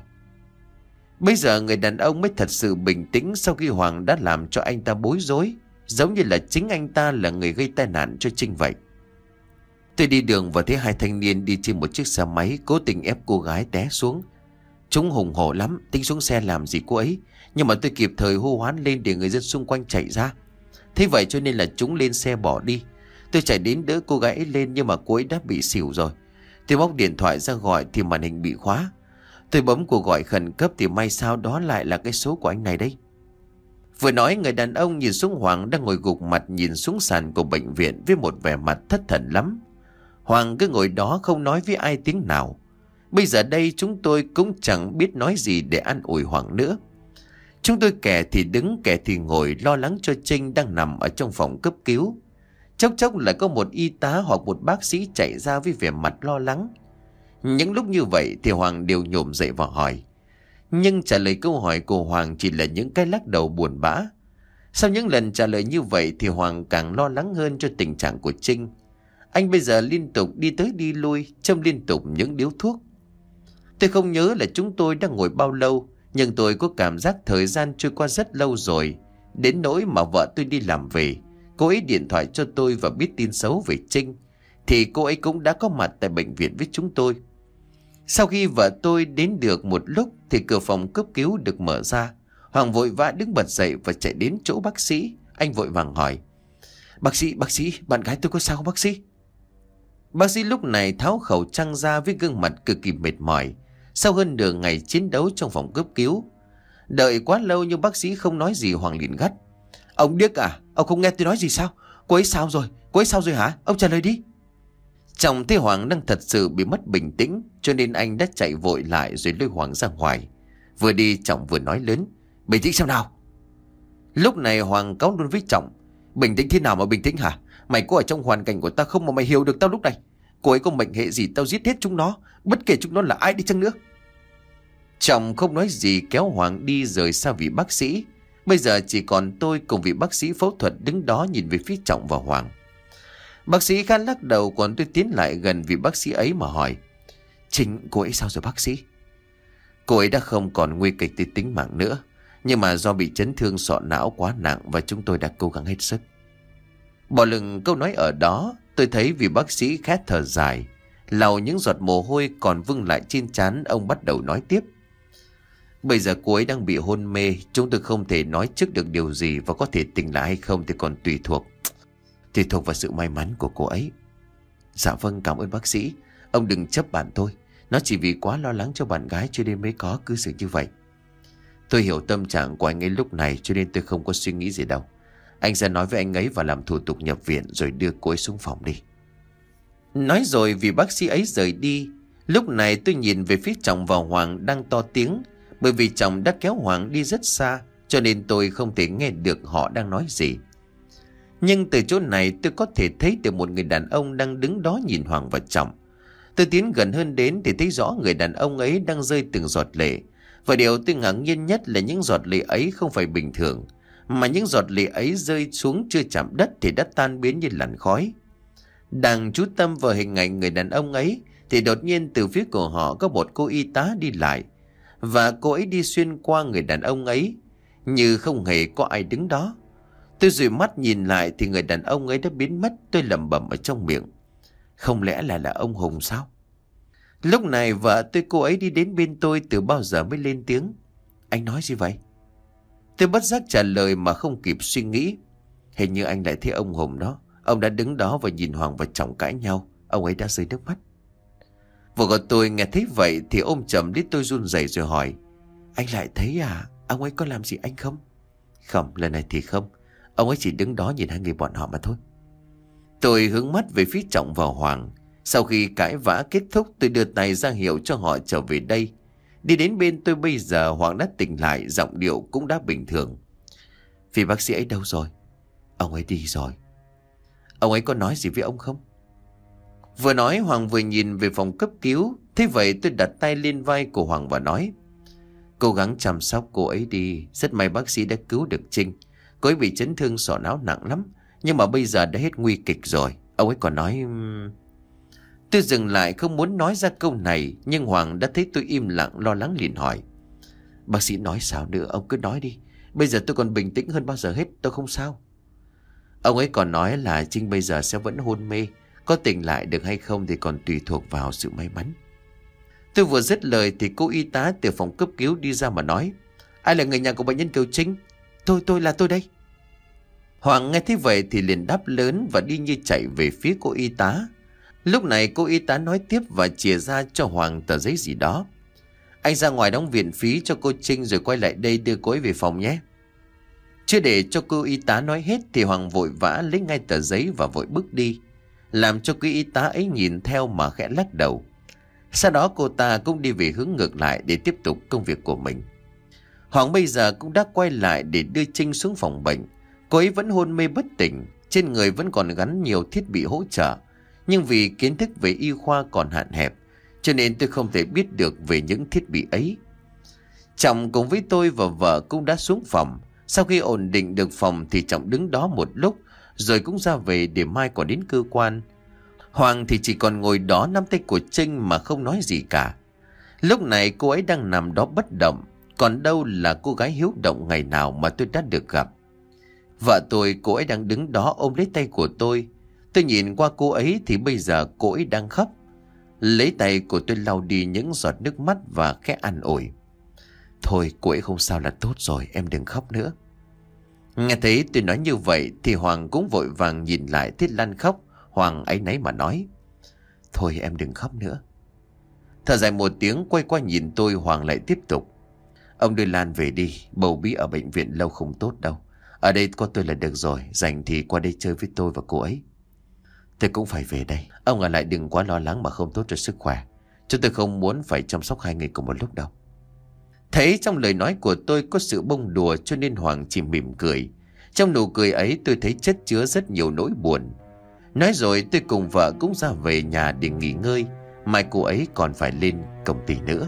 Bây giờ người đàn ông mới thật sự bình tĩnh sau khi Hoàng đã làm cho anh ta bối rối, giống như là chính anh ta là người gây tai nạn cho Trinh vậy. Tôi đi đường và thấy hai thanh niên đi trên một chiếc xe máy cố tình ép cô gái té xuống. Chúng hùng hổ lắm, tính xuống xe làm gì cô ấy. Nhưng mà tôi kịp thời hô hoán lên để người dân xung quanh chạy ra. Thế vậy cho nên là chúng lên xe bỏ đi. Tôi chạy đến đỡ cô gái ấy lên nhưng mà cô ấy đã bị xỉu rồi. Tôi bóc điện thoại ra gọi thì màn hình bị khóa. Tôi bấm cuộc gọi khẩn cấp thì may sao đó lại là cái số của anh này đây. Vừa nói, người đàn ông nhìn xuống Hoàng đang ngồi gục mặt nhìn xuống sàn của bệnh viện với một vẻ mặt thất thần lắm. Hoàng cứ ngồi đó không nói với ai tiếng nào. Bây giờ đây chúng tôi cũng chẳng biết nói gì để an ủi Hoàng nữa. Chúng tôi kẻ thì đứng kẻ thì ngồi lo lắng cho Trinh đang nằm ở trong phòng cấp cứu. Chốc chốc lại có một y tá hoặc một bác sĩ chạy ra với vẻ mặt lo lắng. Những lúc như vậy thì Hoàng đều nhổm dậy và hỏi. Nhưng trả lời câu hỏi của Hoàng chỉ là những cái lắc đầu buồn bã. Sau những lần trả lời như vậy thì Hoàng càng lo lắng hơn cho tình trạng của Trinh. Anh bây giờ liên tục đi tới đi lui, châm liên tục những điếu thuốc. Tôi không nhớ là chúng tôi đang ngồi bao lâu, nhưng tôi có cảm giác thời gian trôi qua rất lâu rồi. Đến nỗi mà vợ tôi đi làm về, cô ấy điện thoại cho tôi và biết tin xấu về Trinh, thì cô ấy cũng đã có mặt tại bệnh viện với chúng tôi. Sau khi vợ tôi đến được một lúc thì cửa phòng cấp cứu được mở ra. Hoàng vội vã đứng bật dậy và chạy đến chỗ bác sĩ. Anh vội vàng hỏi. Bác sĩ, bác sĩ, bạn gái tôi có sao không bác sĩ? Bác sĩ lúc này tháo khẩu trang ra với gương mặt cực kỳ mệt mỏi. Sau hơn nửa ngày chiến đấu trong phòng cấp cứu, đợi quá lâu nhưng bác sĩ không nói gì. Hoàng liền gắt. Ông điếc à? Ông không nghe tôi nói gì sao? Cô ấy sao rồi? Cô ấy sao rồi hả? Ông trả lời đi. Chồng thấy Hoàng đang thật sự bị mất bình tĩnh, cho nên anh đã chạy vội lại rồi lôi Hoàng ra ngoài. Vừa đi chồng vừa nói lớn. Bình tĩnh xem nào. Lúc này Hoàng cáu luôn với chồng. Bình tĩnh thế nào mà bình tĩnh hả? Mày có ở trong hoàn cảnh của tao không mà mày hiểu được tao lúc này? Cô ấy có mệnh hệ gì tao giết hết chúng nó, bất kể chúng nó là ai đi chăng nữa. Chồng không nói gì kéo Hoàng đi rời xa vị bác sĩ. Bây giờ chỉ còn tôi cùng vị bác sĩ phẫu thuật đứng đó nhìn về phía chồng và Hoàng. Bác sĩ khá lắc đầu, còn tôi tiến lại gần vị bác sĩ ấy mà hỏi. Trinh, cô ấy sao rồi bác sĩ? Cô ấy đã không còn nguy kịch tới tính mạng nữa, nhưng mà do bị chấn thương sọ não quá nặng và chúng tôi đã cố gắng hết sức. Bỏ lửng câu nói ở đó, tôi thấy vị bác sĩ khẽ thở dài, lau những giọt mồ hôi còn vương lại trên trán. Ông bắt đầu nói tiếp. Bây giờ cô ấy đang bị hôn mê, chúng tôi không thể nói trước được điều gì, và có thể tỉnh lại hay không thì còn tùy thuộc Tùy thuộc vào sự may mắn của cô ấy. Dạ vâng, cảm ơn bác sĩ. Ông đừng chấp bạn tôi, nó chỉ vì quá lo lắng cho bạn gái cho nên mới có cư xử như vậy. Tôi hiểu tâm trạng của anh ấy lúc này cho nên tôi không có suy nghĩ gì đâu. Anh sẽ nói với anh ấy và làm thủ tục nhập viện rồi đưa cô ấy xuống phòng đi. Nói rồi vì bác sĩ ấy rời đi. Lúc này tôi nhìn về phía chồng và Hoàng đang to tiếng. Bởi vì chồng đã kéo Hoàng đi rất xa, cho nên tôi không thể nghe được họ đang nói gì. Nhưng từ chỗ này tôi có thể thấy được một người đàn ông đang đứng đó nhìn Hoàng và chồng. Tôi tiến gần hơn đến thì thấy rõ người đàn ông ấy đang rơi từng giọt lệ. Và điều tôi ngạc nhiên nhất là những giọt lệ ấy không phải bình thường, mà những giọt lệ ấy rơi xuống chưa chạm đất thì đã tan biến như làn khói. Đang chú tâm vào hình ảnh người đàn ông ấy thì đột nhiên từ phía của họ có một cô y tá đi lại. Và cô ấy đi xuyên qua người đàn ông ấy, như không hề có ai đứng đó. Tôi dụi mắt nhìn lại thì người đàn ông ấy đã biến mất. Tôi lẩm bẩm ở trong miệng. Không lẽ là là ông Hùng sao? Lúc này vợ tôi cô ấy đi đến bên tôi từ bao giờ mới lên tiếng. Anh nói gì vậy? Tôi bất giác trả lời mà không kịp suy nghĩ. Hình như anh lại thấy ông Hùng đó. Ông đã đứng đó và nhìn Hoàng và chồng cãi nhau. Ông ấy đã rơi nước mắt. Vợ của tôi nghe thấy vậy thì ôm chầm đến tôi run rẩy rồi hỏi. Anh lại thấy à? Ông ấy có làm gì anh không? Không, lần này thì không. Ông ấy chỉ đứng đó nhìn hai người bọn họ mà thôi. Tôi hướng mắt về phía Trọng và Hoàng. Sau khi cãi vã kết thúc, tôi đưa tay ra hiệu cho họ trở về đây. Đi đến bên tôi bây giờ Hoàng đã tỉnh lại, giọng điệu cũng đã bình thường. Vì bác sĩ ấy đâu rồi? Ông ấy đi rồi. Ông ấy có nói gì với ông không? Vừa nói Hoàng vừa nhìn về phòng cấp cứu. Thế vậy tôi đặt tay lên vai của Hoàng và nói. Cố gắng chăm sóc cô ấy đi. Rất may bác sĩ đã cứu được Trinh. Cô ấy bị chấn thương sọ não nặng lắm, nhưng mà bây giờ đã hết nguy kịch rồi. Ông ấy còn nói... Tôi dừng lại không muốn nói ra câu này, nhưng Hoàng đã thấy tôi im lặng lo lắng liền hỏi. Bác sĩ nói sao nữa? Ông cứ nói đi. Bây giờ tôi còn bình tĩnh hơn bao giờ hết. Tôi không sao. Ông ấy còn nói là Trinh bây giờ sẽ vẫn hôn mê, Có tỉnh lại được hay không thì còn tùy thuộc vào sự may mắn. Tôi vừa dứt lời thì cô y tá từ phòng cấp cứu đi ra mà nói: Ai là người nhà của bệnh nhân Kiều Trinh? Tôi, tôi là tôi đây. Hoàng nghe thấy vậy thì liền đáp lớn và đi như chạy về phía cô y tá. Lúc này cô y tá nói tiếp và chìa ra cho Hoàng tờ giấy gì đó. Anh ra ngoài đóng viện phí cho cô Trinh rồi quay lại đây đưa cô ấy về phòng nhé. Chưa để cho cô y tá nói hết thì Hoàng vội vã lấy ngay tờ giấy và vội bước đi, làm cho cô y tá ấy nhìn theo mà khẽ lắc đầu. Sau đó cô ta cũng đi về hướng ngược lại để tiếp tục công việc của mình. Hoàng bây giờ cũng đã quay lại để đưa Trinh xuống phòng bệnh. Cô ấy vẫn hôn mê bất tỉnh, trên người vẫn còn gắn nhiều thiết bị hỗ trợ. Nhưng vì kiến thức về y khoa còn hạn hẹp, cho nên tôi không thể biết được về những thiết bị ấy. Trọng cùng với tôi và vợ cũng đã xuống phòng. Sau khi ổn định được phòng thì Trọng đứng đó một lúc, rồi cũng ra về để mai còn đến cơ quan. Hoàng thì chỉ còn ngồi đó nắm tay của Trinh mà không nói gì cả. Lúc này cô ấy đang nằm đó bất động, còn đâu là cô gái hiếu động ngày nào mà tôi đã được gặp. Vợ tôi, cô ấy đang đứng đó ôm lấy tay của tôi. Tôi nhìn qua cô ấy thì bây giờ cô ấy đang khóc. Lấy tay của tôi lau đi những giọt nước mắt và khẽ an ủi: Thôi cô ấy không sao là tốt rồi, em đừng khóc nữa. Nghe thấy tôi nói như vậy thì Hoàng cũng vội vàng nhìn lại Thiết Lan khóc. Hoàng áy náy mà nói: Thôi em đừng khóc nữa. Thở dài một tiếng quay qua nhìn tôi, Hoàng lại tiếp tục: Ông đưa Lan về đi, bầu bí ở bệnh viện lâu không tốt đâu. Ở đây có tôi là được rồi, rảnh thì qua đây chơi với tôi và cô ấy. Tôi cũng phải về đây. Ông ở lại đừng quá lo lắng mà không tốt cho sức khỏe. Chúng tôi không muốn phải chăm sóc hai người cùng một lúc đâu. Thấy trong lời nói của tôi có sự bông đùa cho nên Hoàng chỉ mỉm cười. Trong nụ cười ấy tôi thấy chất chứa rất nhiều nỗi buồn. Nói rồi tôi cùng vợ cũng ra về nhà để nghỉ ngơi. Mai cô ấy còn phải lên công ty nữa.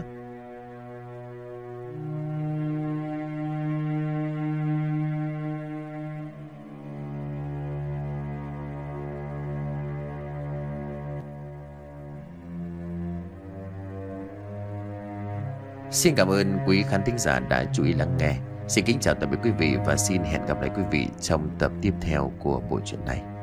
Xin cảm ơn quý khán thính giả đã chú ý lắng nghe. Xin kính chào tạm biệt quý vị và xin hẹn gặp lại quý vị trong tập tiếp theo của bộ truyện này.